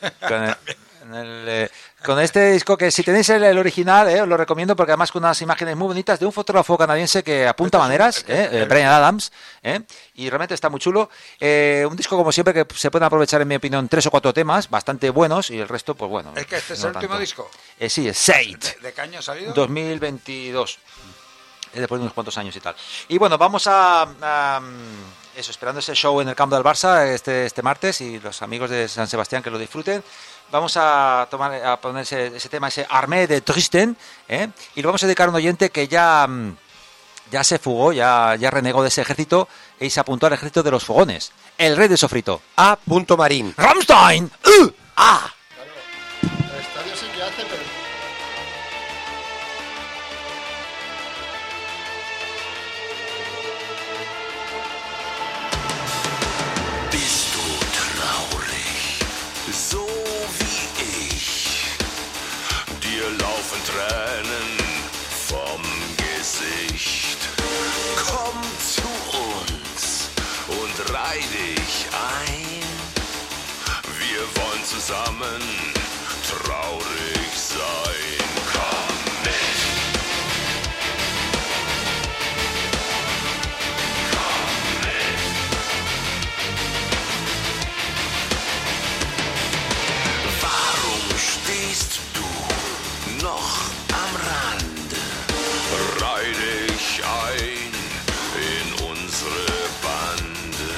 Con este disco que si tenéis el original, os lo recomiendo porque además con unas imágenes muy bonitas de un fotógrafo canadiense que apunta maneras, Brian Adams, y realmente está muy chulo. Un disco como siempre que se pueden aprovechar en mi opinión 3 o 4 temas bastante buenos y el resto pues bueno. Es que este es no el último tanto. disco. Sí, es Seit. ¿De qué año ha salido? 2022. Después de unos cuantos años y tal. Y bueno, vamos a eso, esperando ese show en el campo del Barça este martes y los amigos de San Sebastián que lo disfruten. Vamos a poner ese tema, ese Armée de Tristan, y lo vamos a dedicar a un oyente que ya se fugó, ya renegó de ese ejército y se apuntó al ejército de los fogones. El rey de sofrito. A. Marín. ¡Rammstein! ¡Ah! El estadio sí que hace, pero... Bist du traurig, so wie ich? Dir laufen Tränen vom Gesicht. Komm zu uns und reih dich ein. Wir wollen zusammen traurig sein. Komm mit. Komm mit. Warum stehst du noch am Rande? Reih dich ein in unsere Bande.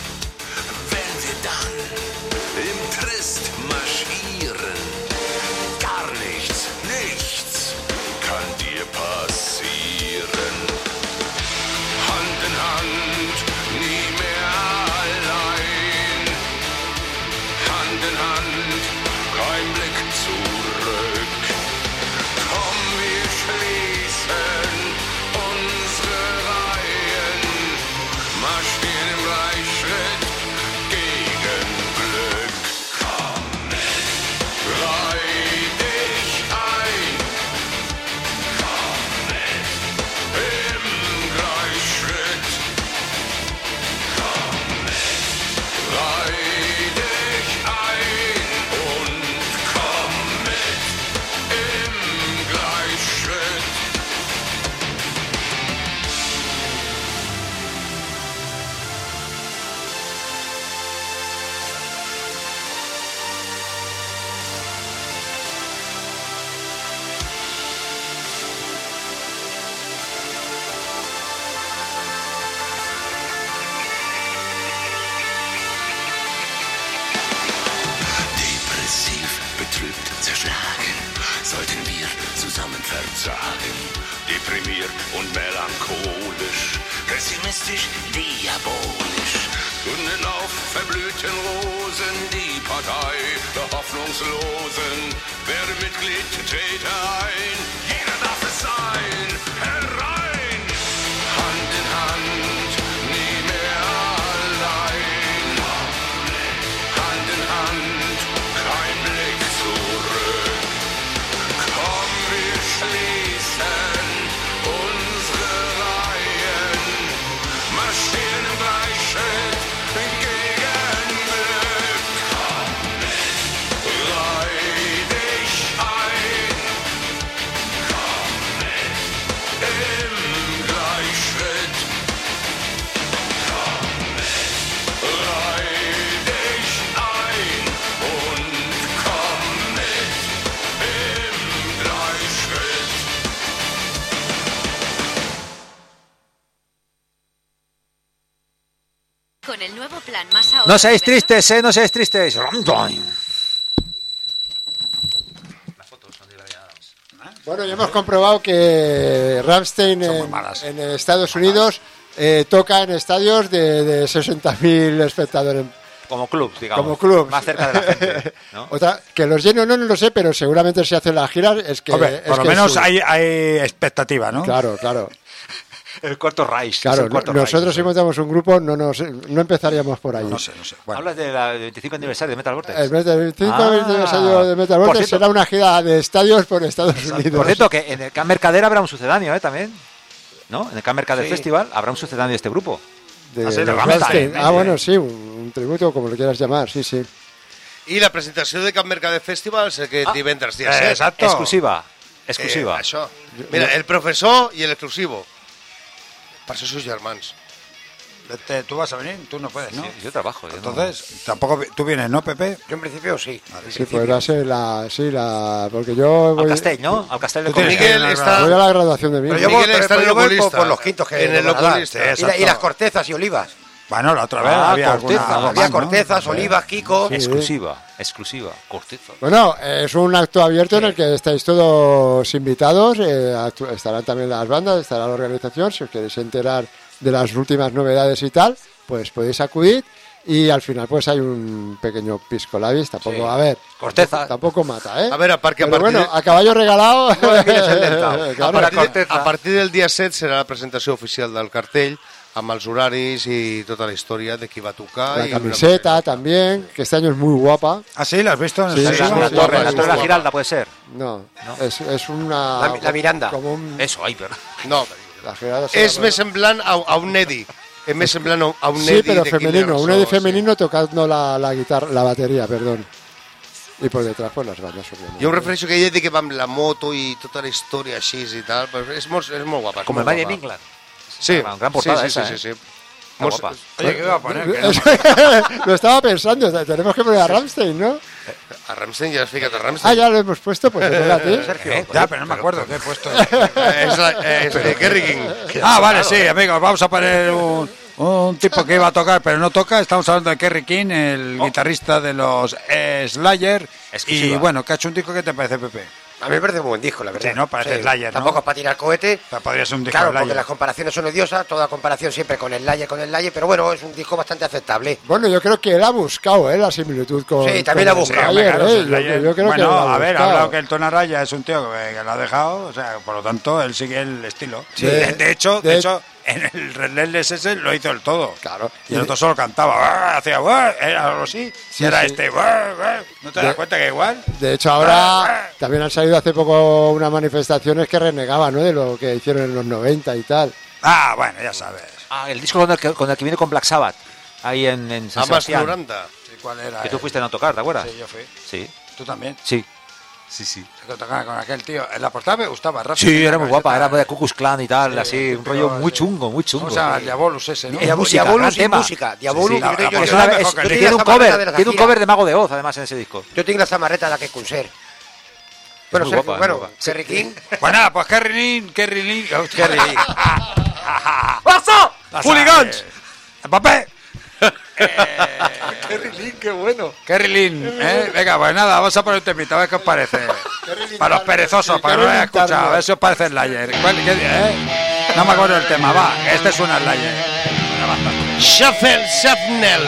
Wenn wir dann im Trist marschieren, sagen. Deprimiert und melancholisch, pessimistisch, diabolisch. Stunden auf verblühten Rosen, die Partei der Hoffnungslosen. Werde Mitglied, trete ein, jeder darf es sein, herein. Hand in Hand, nie mehr allein. Hand in Hand, kein Blick zurück. Komm, wir schließen unsere Reihen, marschieren im Gleichschritt gegen Glück. Komm mit, reih dich ein. Komm mit, im Gleichschritt. Komm mit, reih dich ein und komm mit im Gleichschritt. Con el nuevo plan más ahorro No seáis de Iberdrola- tristes, no seáis tristes. Bueno, ya hemos comprobado que Rammstein en Estados Unidos toca en estadios de 60.000 espectadores. Como club, digamos. Como club. Más cerca de la gente, ¿no? Otra, que los lleno no lo sé, pero seguramente si hacen la gira es que... Hombre, es por lo que menos sí. hay expectativa, ¿no? Claro, claro. El cuarto Reich. Claro, es el cuarto nosotros Reich. si montamos un grupo no empezaríamos por ahí. No sé. Bueno. Hablas del 25 aniversario de Metal Vortex. El 25 Ah. aniversario de Metal Por Vortex cierto- será una gira de estadios por Estados Unidos. Por cierto, que en el Camp Mercader habrá un sucedáneo, también. ¿No? En el Camp Mercader Sí. Festival habrá un sucedáneo de este grupo. de, Ah, sí, de de Rammstein, Rammstein. ¿eh? Bueno, sí, un tributo, como lo quieras llamar, sí, sí. I la presentació de Camp Mercader Festival és aquest divendres dia 7. exacto. Exclusiva. Exclusiva. Això. Mira, el professor i l'exclusivo. Per això sou germans. Tú vas a venir, tú no puedes, ¿no? Sí, yo trabajo. yo no- Entonces, tampoco tú vienes, ¿no, Pepe? Yo en principio sí. Sí, pues va a ser porque yo Al voy, Castell, ¿no? Al Castell de Tú tienes Coruña. Miguel está... voy a la graduación de mi Pero hijo. yo voy, Miguel está en el yo voy oculista. por los quintos que En el nos van a dar. oculista. Sí, Y, exacto. y las cortezas y olivas. Bueno, la otra vez Ah, había corteza. alguna... Había más, ¿no? cortezas, olivas, Kiko. Sí. Exclusiva. Corteza. Bueno, es un acto abierto en el que estáis todos invitados, estarán también las bandas, estará la organización, si os queréis enterar de las últimas novedades y tal, pues podéis acudir y al final pues hay un pequeño pisco labis, tampoco, Sí. a ver, Corteza. tampoco mata, ¿eh? A ver, perquè Pero bueno, a caballo regalado... Bueno, que ya se ha inventado. Claro. A partir del dia 7 serà la presentació oficial del cartell amb els horaris i tota la història de qui va tocar. La i camiseta también, que este año es muy guapa. ¿Ah, sí? ¿La has visto? En el Sí, festival? sí, La sí, torre, sí, la sí, torre de la sí. Giralda puede ser. No, es una... La Miranda. Como un... Eso, ahí, pero... No, La Giralda será és més semblant a un Nedi. És més semblant a un Sí, Nedi pero de femenino, Killers, un Eddie o- femenino tocando la guitarra, la batería, perdón. Y por detrás pues las bandas, obviamente. Jo em refereixo que ella diu que va amb la moto i tota la història així i tal, però és molt guapa. és Como el molt Made in guapa. England. Sí, Una gran portada sí, esa, sí, ¿eh? sí, sí. Está Molt- guapa. Oye, ¿qué va a poner? Que no- Lo estaba pensando, tenemos que poner a Rammstein, ¿no? A Rammstein ja has ficat a Ah, Rammstein. ya lo hemos puesto, pues te toca a ti. Ya, pero no me acuerdo qué he puesto. És Kerry King. Ah, vale, sí, amigos, vamos a poner un tipo que iba a tocar, pero no toca. Estamos hablando de Kerry King, el guitarrista de los Slayer. Exclusiva. Y bueno, que ha hecho un disco. ¿Qué te parece, Pepe? A mí me parece un buen disco, la verdad. Sí, ¿no? Parece Slayer, ¿no? Tampoco es para tirar cohete. O sea, podría ser un disco Claro, de porque Slayer. las comparaciones son odiosas, toda comparación siempre con el Slayer, pero bueno, es un disco bastante aceptable. Bueno, yo creo que él ha buscado la similitud con... Sí, también con la ha buscado. Slayer, Claro, ¿eh? Slayer. Yo creo Bueno, que él la a ver, ha buscado. hablado que el Tony Araya es un tío que lo ha dejado, o sea, por lo tanto, él sigue el estilo. Sí. De hecho, De- en el Relentless ese lo hizo el todo. Claro. Y el otro solo cantaba, hacía, era algo así, Sí, y era sí. este, ¿no te das cuenta que igual? De hecho, ahora también han salido hace poco unas manifestaciones que renegaban, ¿no? De lo que hicieron en los 90 y tal. Ah, bueno, ya sabes. Ah, el disco con el que viene con Black Sabbath. Ahí en San Ambas Sebastián. 90. Sí, ¿cuál era? Que tú fuiste a no tocar, ¿te acuerdas? Sí, yo fui. Sí. ¿Tú también? Sí. Sí. Que tocaba con aquel tío. En la portada me gustaba, Rafa. Sí, era muy guapa, era de Ku Klux Klan y tal, así, un rollo muy sí. chungo, muy chungo. ¿Cómo se llama? El Diabolus ese, ¿no? música, Diabolus gran y tema. música. Diabolus, Sí, yo tengo- es yo una- tengo es- la tiene un samarreta cover, de la tiene un gira. cover de Mago de Oz, además, en ese disco. Yo tengo la samarreta de la que Kunser. Bueno, muy guapa, bueno, muy guapa. Kerry King. Pues nada, pues Kerry Lynn. Kerry King. ¡Pasa! ¡Hooligans! ¡Papé! Kerry Lee, qué bueno. Kerry Lynn, ¿eh? Venga, pues nada, vamos a poner un temita, a ver qué os parece. Para los perezosos, para que no lo haya escuchado. Eso parece Slayer. No me acuerdo el tema, va. Este es una Slayer. Shuffle, Shuffnell.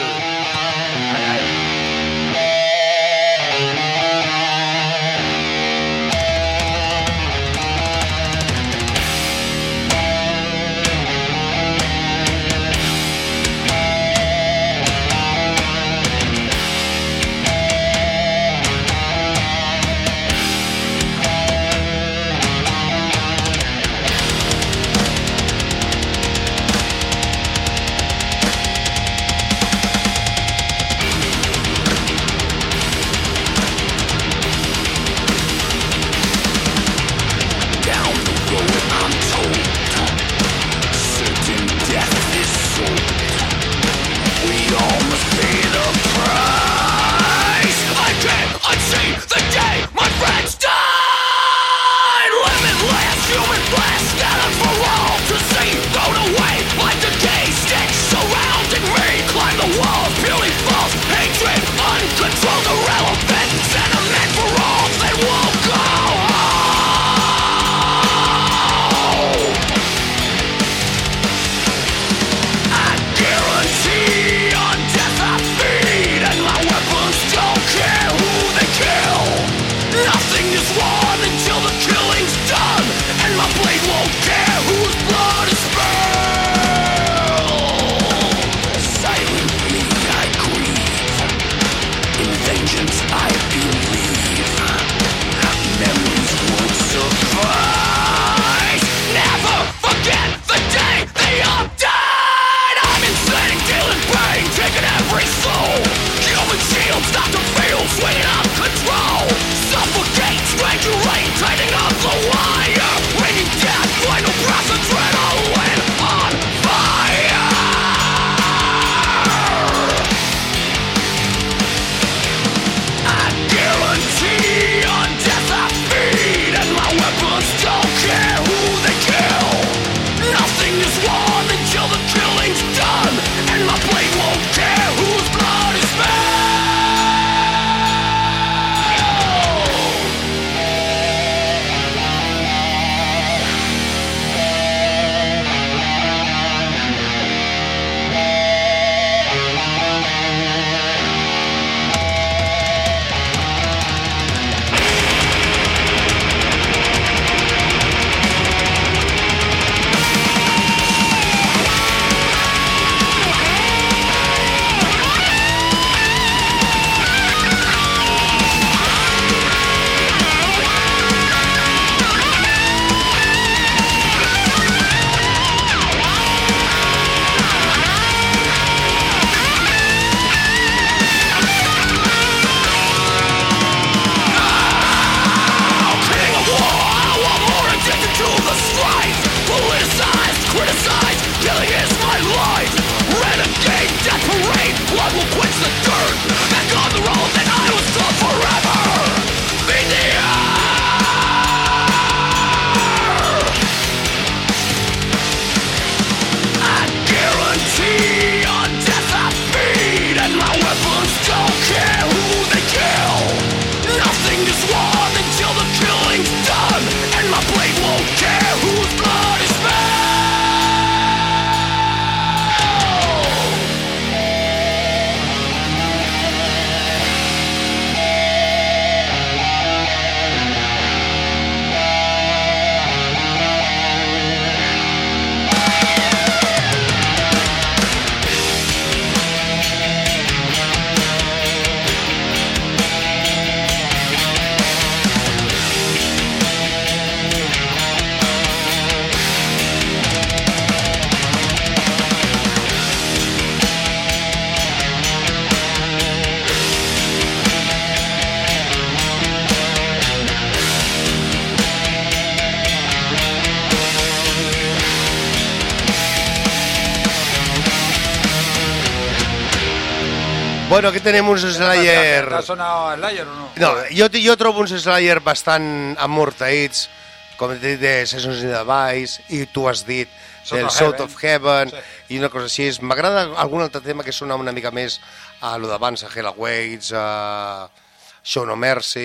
Bueno, aquí tenim uns Slayer... T'ha sonat Slayer o no? No, jo trobo uns Slayer bastant amortaïts, com he dit, de Sessions in the Vice, i tu has dit, del South of Heaven, i una cosa així. M'agrada algun altre tema que sona una mica més a lo d'abans, a Hell Awaits, a Show No Mercy,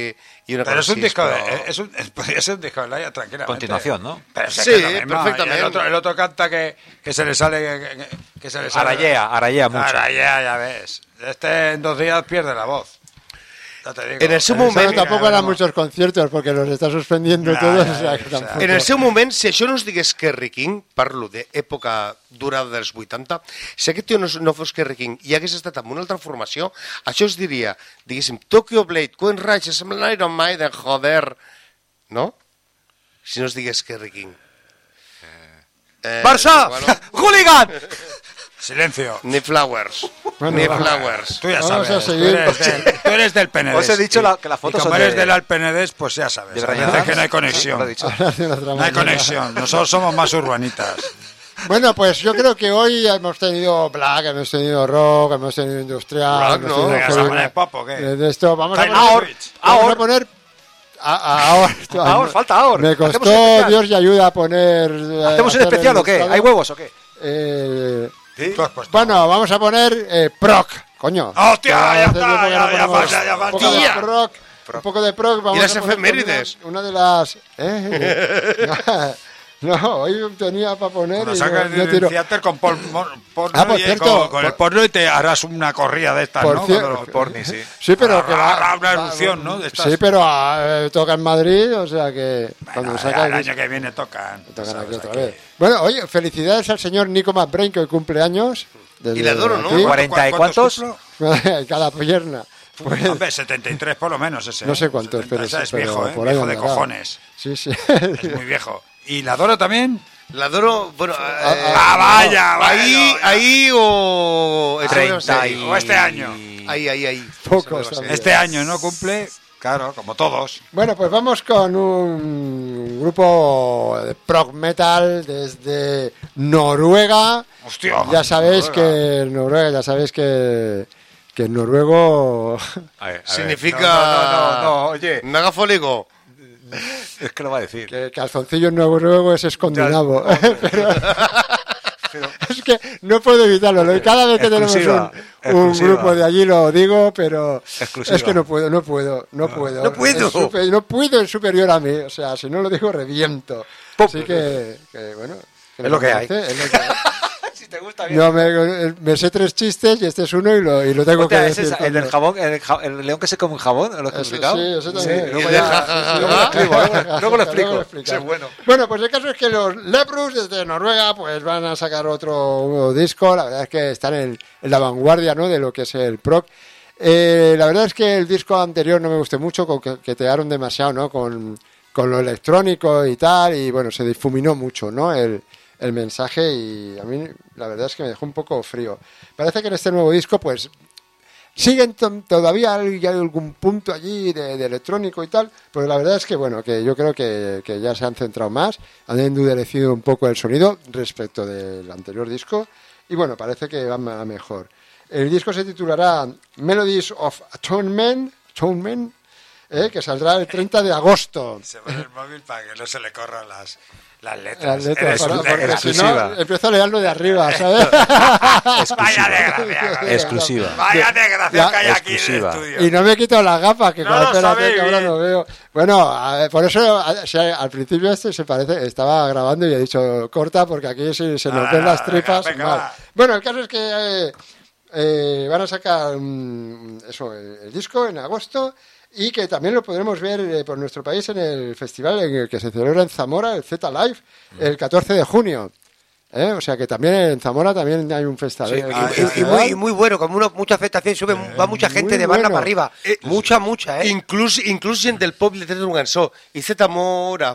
Y una Pero es cosa un así, disco, però- podría ser un disco de Laia, tranquilamente. Continuación, ¿no? Pero si Sí, es que es lo mismo, perfectamente. El otro canta que se le sale... Que se le sale Arallea mucho. Arallea, ya ves. Este en 2 días pierde la voz. Ya te digo. En el seu Eso moment... tampoco eran muchos conciertos porque los está suspendiendo todos. O sea, que tampoco. En el seu moment, si això no es digués Kerry King, parlo d'època durada dels 80, si aquest tio no fos Kerry King i hagués estat amb una altra formació, això es diria, diguéssim, Tokyo Blade, Queen Rage, sembla Iron Maiden, joder, no? Si no es digués Kerry King. ¡Barça! Bueno, ¡Hooligan! Silencio. ni Flowers. Bueno, ni va. Flowers. Tú ya Vamos sabes. a seguir. Tú eres del Penedés. Os he dicho que las y fotos como son eres de- del Alpenedés, pues ya sabes. de A veces Brañadas. que no hay Lo he conexión. dicho. Ahora de la otra No hay manera. conexión. Nosotros somos más urbanitas. Bueno, pues yo creo que hoy hemos tenido black, hemos tenido rock, hemos tenido industrial, Black, hemos ¿no? tenido ¿Vengas a heavy poner metal. pop o qué? De esto vamos a Time poner, Out. vamos a poner ahora falta ahora. Me Hacemos un costó especial. Dios y ayuda a poner. ¿Hacemos un hacer especial el o qué? listado. ¿Hay huevos o qué? Tú has puesto. Bueno, vamos a poner proc, coño. ¡Hostia! Ya Hace está, tiempo que no ya ponemos falta, ya un poco de falta. proc. Un poco de proc. Vamos ¿Y las a poner efemérides? Una de las. No, hoy tenía para poner. Cuando y sacas yo el tiro. theater con porno, Ah, por y cierto, con el porno y te harás una corrida de estas, Por ¿no? cierto- Cuando- Porni, sí. Sí, pero que Habrá una erupción, ¿no? De estas. Sí, pero toca en Madrid, o sea que cuando Bueno, saca el el año que viene tocan. tocan aquí ¿sabes? otra Aquí. vez. Bueno, oye, felicidades al señor Nico McBrain que hoy cumple años. Y le adoro, ¿no? aquí. 40 y ¿Cuántos cuántos? Cada pierna. Pues, Hombre, 73 por lo menos ese. no sé ¿eh? cuántos, pero, 70, es pero viejo, ¿eh? por ahí Viejo de andará. cojones. Sí, sí. Es muy viejo. ¿Y la Doro también? La adoro, bueno... vaya! Ahí o... 30 y... O este año. Ahí. Pocos Eso también. Este año no cumple, claro, como todos. Bueno, pues vamos con un grupo de prog metal desde Noruega. Hostia. Ya sabéis que en Noruega, en noruego Significa... No, oye. Megafólico. Es que lo va a decir. que calzoncillo en noruego es escondinavo. Pero es que no puedo evitarlo. Cada vez que Exclusiva, tenemos un exclusiva. grupo de allí lo digo, pero Exclusiva. es que no puedo. No puedo. No puedo, es superior a mí. O sea, si no lo digo, reviento. Así que bueno. Es lo que hay. Es lo que hay. Si te gusta bien. No, me sé 3 chistes y este es uno y lo tengo Hostia, que ¿ese decir. es el del cuando- jabón, el león que se come un jabón? ¿Lo has Ese, explicado? sí, ese también. luego Y ya- de jajaja. luego lo explico, luego lo explico. explicamos. Sí, bueno. Bueno, pues el caso es que los Leprous desde Noruega pues van a sacar otro nuevo disco. La verdad es que están en la vanguardia, ¿no?, de lo que es el prog. La verdad es que el disco anterior no me gustó mucho, que tearon demasiado, ¿no?, con lo electrónico y tal, y bueno, se difuminó mucho, ¿no?, el mensaje, y a mí la verdad es que me dejó un poco frío. Parece que en este nuevo disco pues siguen todavía hay algún punto allí de electrónico y tal, pero la verdad es que bueno, que yo creo que ya se han centrado más, han endurecido un poco el sonido respecto del anterior disco, y bueno, parece que va mejor. El disco se titulará Melodies of Atonement, que saldrá el 30 de agosto. Se pone el móvil para que no se le corran las letras. Las letras, porque si no, exclusiva. empiezo a leerlo de arriba, ¿sabes? Vaya desgracia. Exclusiva. Vaya desgracia que hay aquí en el Exclusiva. estudio. Y no me quito las gafas, que No lo espérate, sabéis que ahora bien. lo veo. Bueno, a ver, por eso al principio se parece, estaba grabando y he dicho corta, porque aquí se nos ven las tripas. venga, mal. va. Bueno, el caso es que van a sacar el disco en agosto, y que también lo podremos ver por nuestro país en el festival en el que se celebra en Zamora, el Z Live, el 14 de junio. O sea que también en Zamora también hay un festival. Y muy bueno, con mucha aceptación, va mucha gente muy de Barna bueno. para arriba. Mucha, Inclús gent del pop li treta una cançó. I Zamora.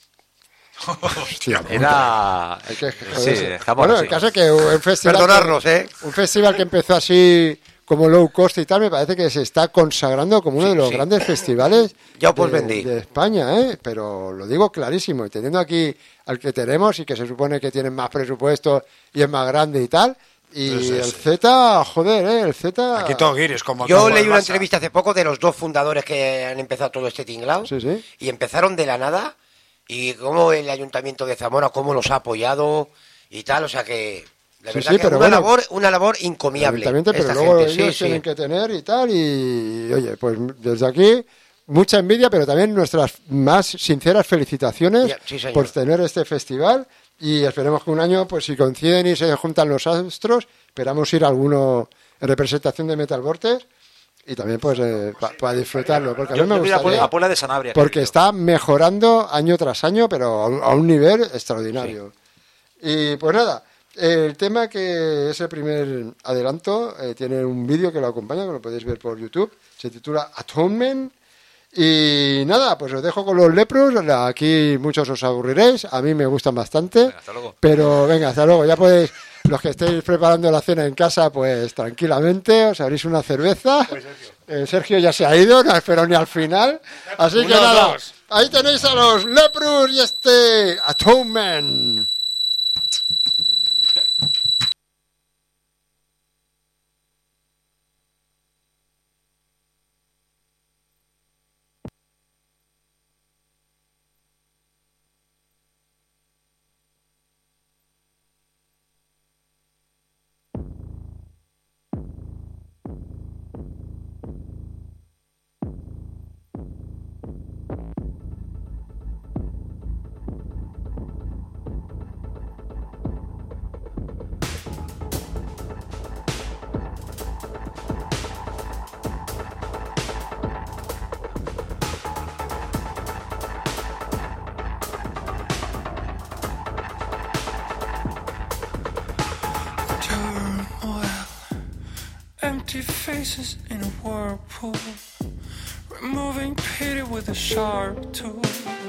Hostia, Era... hay que Sí, joderse. Zamora, Bueno, sí. el caso es que un festival, Perdonarnos, un festival que empezó así como low cost y tal, me parece que se está consagrando como uno de los grandes festivales Ya os vendí. de España, pero lo digo clarísimo, y teniendo aquí al que tenemos y que se supone que tienen más presupuesto y es más grande y tal, y el Z, joder, el Z... Aquí todo guiris, como Yo como leí el una Barça. entrevista hace poco de los 2 fundadores que han empezado todo este tinglao, Sí, sí. y empezaron de la nada, y cómo el Ayuntamiento de Zamora, cómo los ha apoyado y tal, o sea que... La Sí, verdad sí, que pero una, bueno, una labor encomiable. Evidentemente, pero esta luego gente, ellos sí, tienen sí. que tener y tal, y oye, pues desde aquí mucha envidia, pero también nuestras más sinceras felicitaciones Sí, señor. por tener este festival. Y esperemos que un año, pues si coinciden y se juntan los astros, esperamos ir a alguno en representación de Metal Vortex y también pues para disfrutarlo, porque a mí me Yo voy gustaría, a Puebla de Sanabria. porque está mejorando año tras año, pero a un nivel extraordinario. Y pues nada, el tema que es el primer adelanto, tiene un vídeo que lo acompaña, que lo podéis ver por YouTube, se titula Atonement. Y nada, pues os dejo con los Leprous. Aquí muchos os aburriréis, a mí me gustan bastante. Venga, hasta luego. Pero venga, hasta luego. Ya podéis, los que estéis preparando la cena en casa, pues tranquilamente os abrís una cerveza. Sergio ya se ha ido, no espero ni al final. Así que nada, ahí tenéis a los Leprous y este Atonement. Empty faces in a whirlpool, removing pity with a sharp tool.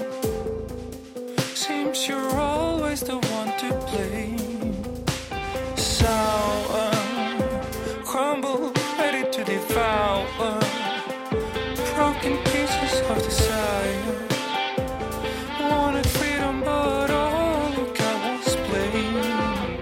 Seems you're always the one to blame. Sour, crumble, ready to devour. Broken pieces of desire. Wanted freedom, but all you got was blame.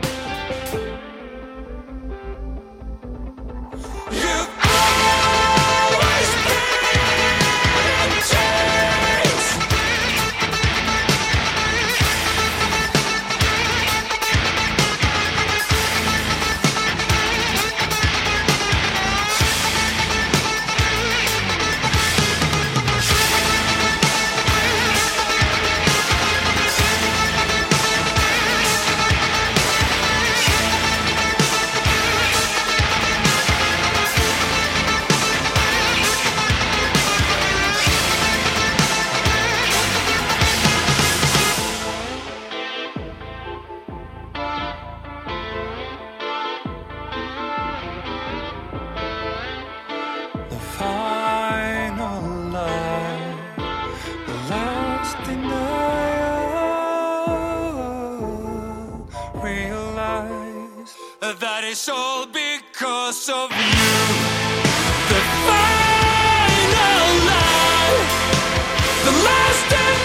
That is all because of you. The final lie, the last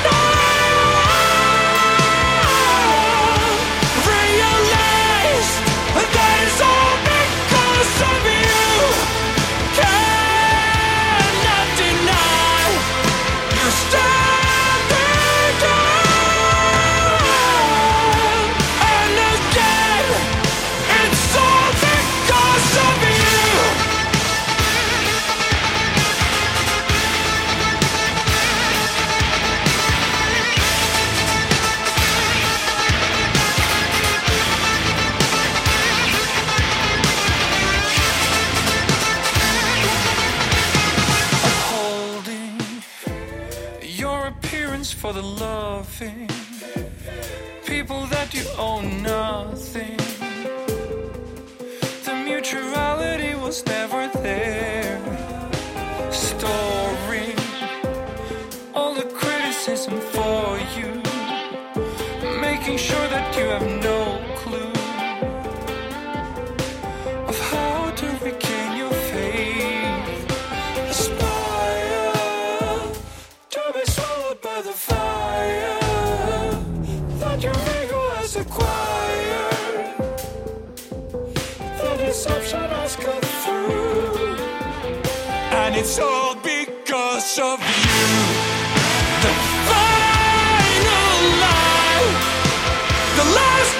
denial. Realized that is all because of you. Cannot deny you're standing down. And again, it's all because of you. Upholding your appearance for the loving people that you own nothing. The mutuality was never there. Storing all the criticism for you, making sure that you have no clue of how to regain your faith. Aspire to be swallowed by the fire that your ego has acquired. The deception has cut through, and it's all because of you. The final lie, the last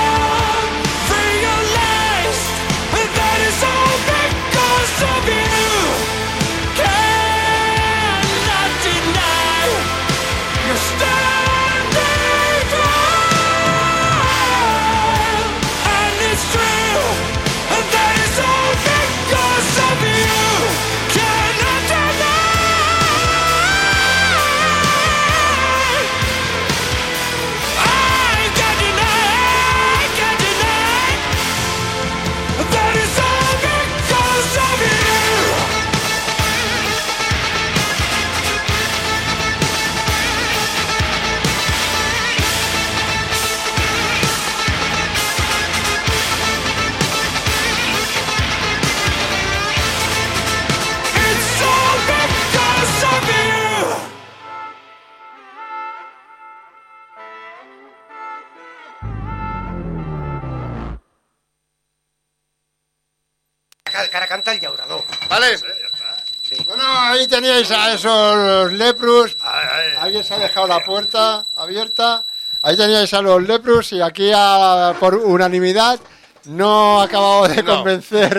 denial. Realized that it's all because of you. cara canta el llaurador. ¿Vale? Sí. Bueno, ahí teníais a esos leprus. Alguien se ha dejado la puerta abierta. Ahí teníais a los leprus y aquí por unanimidad no ha acabado de convencer.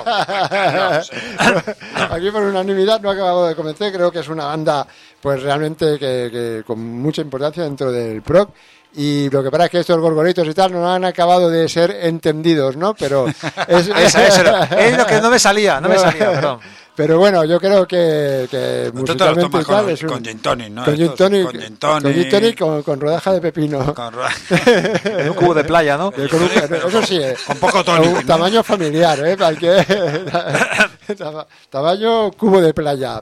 Aquí por unanimidad no ha acabado de convencer. Creo que es una banda pues realmente que con mucha importancia dentro del prog. Y lo que pasa es que estos gorgoritos y tal no han acabado de ser entendidos, ¿no? Pero eso es lo que no me salía, perdón. Pero bueno, yo creo que musicalmente y tal es con gin tonic, ¿no? Con gin tonic con rodaja de pepino. Un cubo de playa, ¿no? Eso sí, con poco tónico. Tamaño familiar, ¿eh? Tamaño cubo de playa.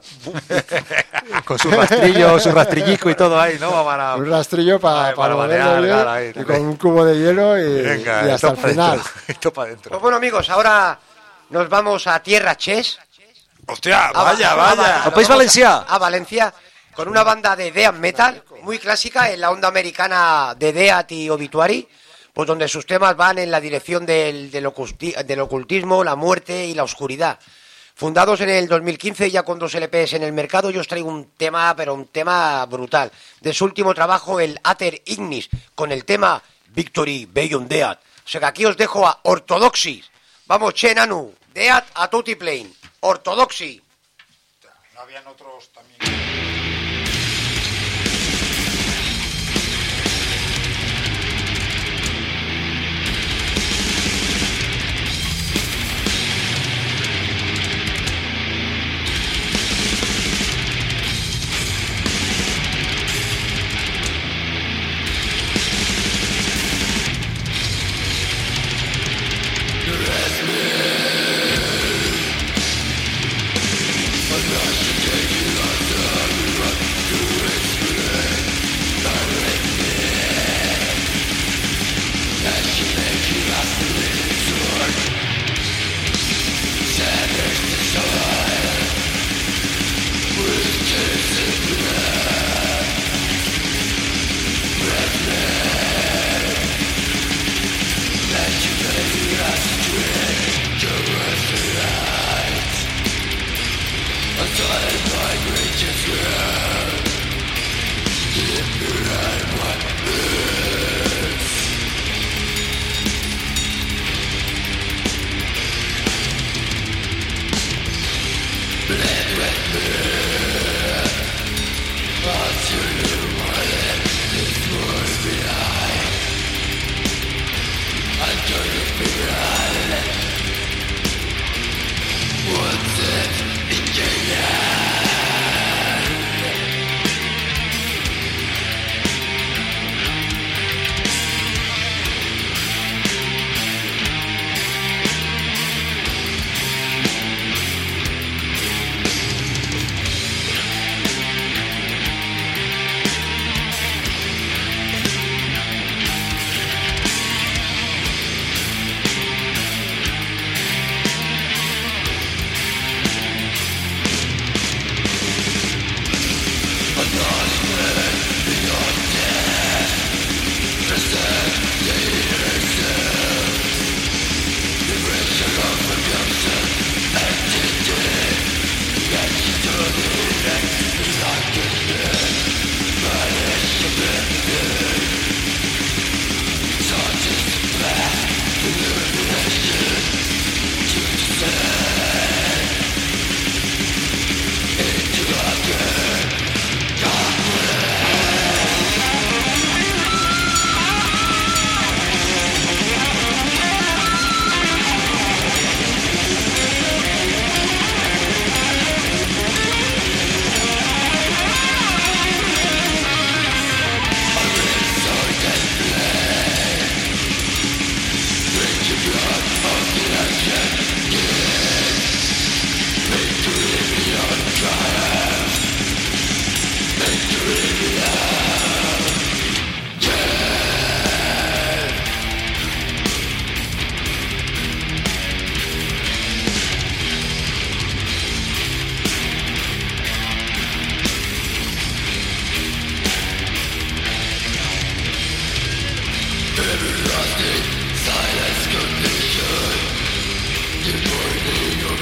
Con su rastrillo, su rastrillico y todo ahí, ¿no? Un rastrillo para balear, y con un cubo de hielo y hasta el final. Esto para adentro. Pues bueno, amigos, ahora nos vamos a Tierra Chess. ¡Hostia! ¡Vaya! ¿Al país Valencia? A Valencia, con una banda de death metal muy clásica en la onda americana de Death y Obituary, pues donde sus temas van en la dirección del ocultismo, la muerte y la oscuridad. Fundados en el 2015, ya con 2 LPs en el mercado, yo os traigo un tema brutal. De su último trabajo, el Aether Ignis, con el tema Victory Beyond Death. O sea que aquí os dejo a Orthodoxis. Vamos, Che Nanu, Death a Tutti Plain. Ortodoxi. No habían otros también. Everlasting silence condition, departing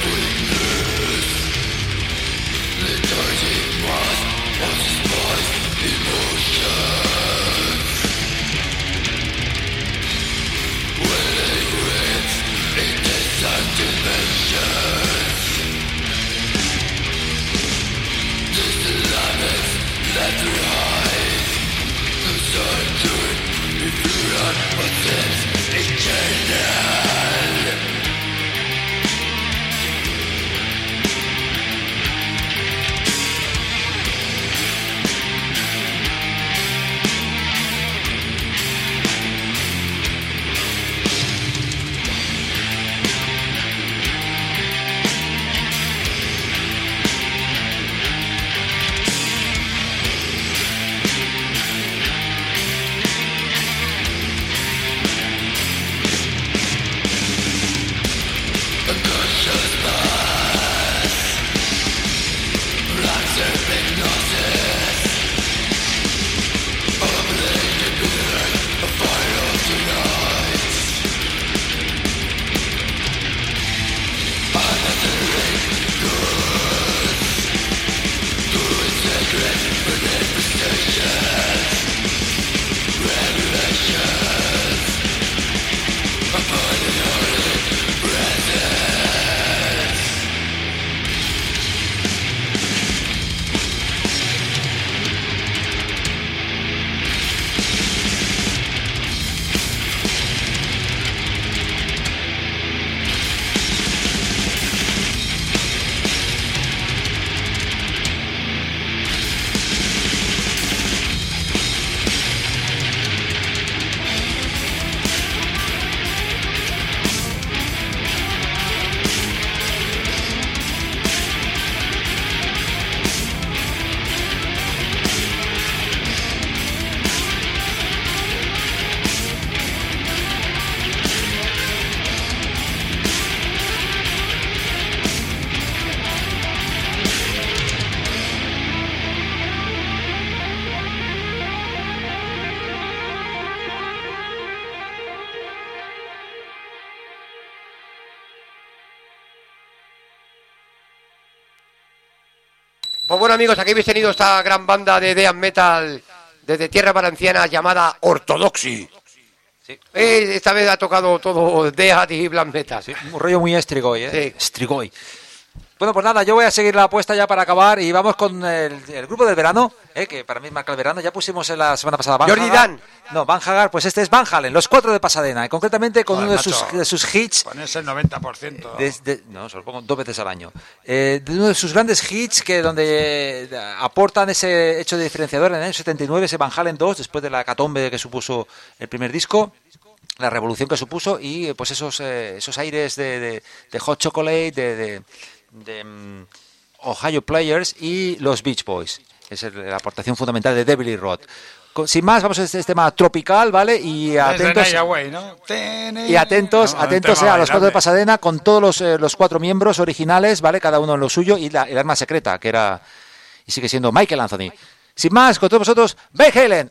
Pues bueno, amigos, aquí habéis tenido esta gran banda de death metal desde tierra valenciana llamada Orthodoxy. Sí. Esta vez ha tocado todo death y black metal. Sí, un rollo muy Strigoi, Sí. Strigoi. Bueno, pues nada, yo voy a seguir la apuesta ya para acabar y vamos con el grupo del verano, que para mí marca el verano. Ya pusimos en la semana pasada Van Jordi Hagar. Dan. No, Van Hagar, pues este es Van Halen, los 4 de Pasadena, y concretamente con Joder, uno macho, de sus hits. Ponerse el 90%. No, se lo pongo 2 veces al año. De uno de sus grandes hits que donde aportan ese hecho diferenciador en el año 79, ese Van Halen 2, después de la hecatombe que supuso el primer disco, la revolución que supuso, y pues esos aires de Hot Chocolate, de Ohio Players y los Beach Boys. Es la aportación fundamental de Devil y Rod. Sin más, vamos a este tema tropical, ¿vale? Y atentos, Away, ¿no? atentos No, a los tema 4 de bailable. Pasadena con todos los 4 miembros originales, ¿vale? Cada uno en lo suyo, y el arma secreta, que era y sigue siendo Michael Anthony. Sin más, con todos vosotros, Van Halen.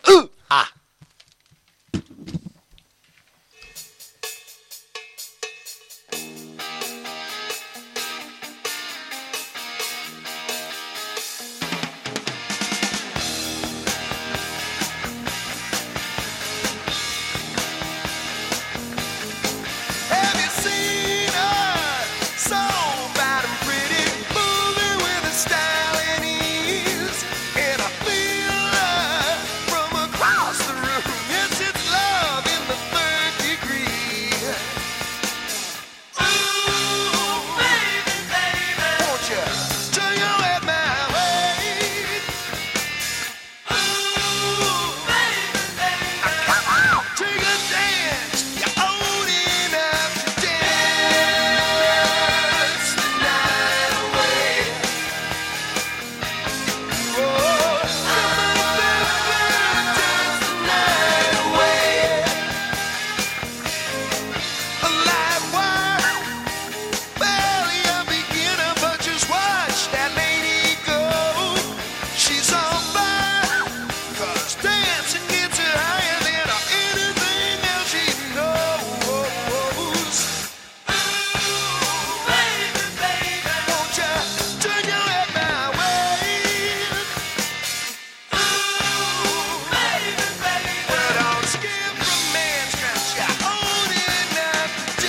Have you seen her? So bad and pretty, moving with a style and ease. And I feel her from across the room. Yes, it's love in the third degree. Ooh, baby, baby, won't you turn your head my way? Ooh, baby, baby, come on, take a dance. You're old enough to dance the night away. Oh, come on, baby, dance the night away. A light wire, barely a beginner, but just watch that lady go. She's on fire, 'cause dancing gets her higher than anything else she knows. Ooh, baby, baby, won't you turn your head my way? Ooh, baby, baby, well, don't skip romance, 'cause you're old enough to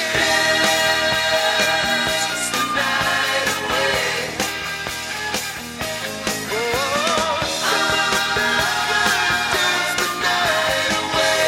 dance the night away. Oh, come on, baby, dance the night away.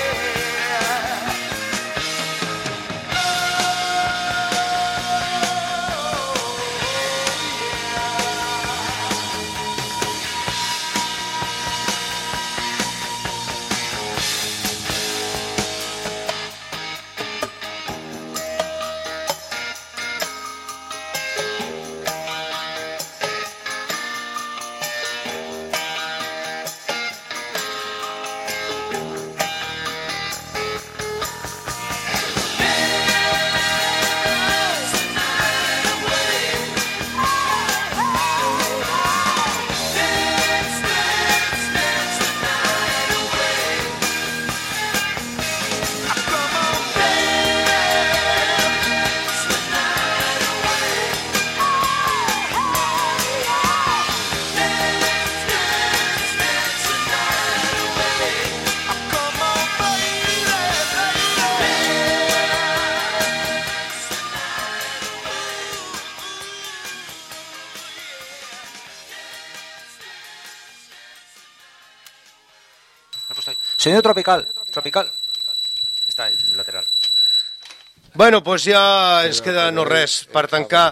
Sonido tropical. Está ahí, lateral. Bueno, doncs ja ens queda no res per tancar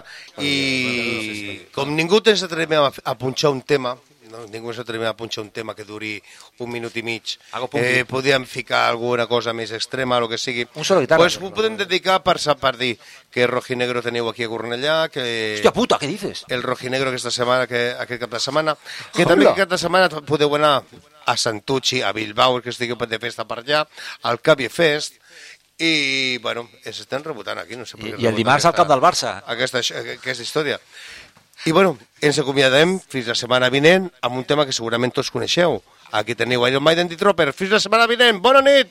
i com ningú ens atrevem a punxar un tema, no? Ningú ens atrevem a punxar un tema que duri 1 minut i mig, podíem ficar alguna cosa més extrema, el que sigui, un solo guitarra, pues ho podem dedicar per dir que Rojinegro teniu aquí a Cornellà, que... Hòstia puta, què dices? El Rojinegro aquest cap de setmana, que també aquest cap de setmana podeu anar a Santucci, a Bilbao, que estigui de festa per allà, al Cabi Fest, i, bueno, s'estan rebotant aquí, no sé per què. I el dimarts al camp del Barça. Aquesta història. I, bueno, ens acomiadem fins la setmana vinent amb un tema que segurament tots coneixeu. Aquí teniu Iron Maiden i Trooper. Fins la setmana vinent. Bona nit!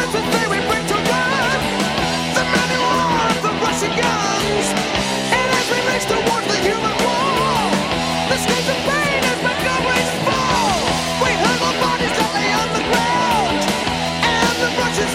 to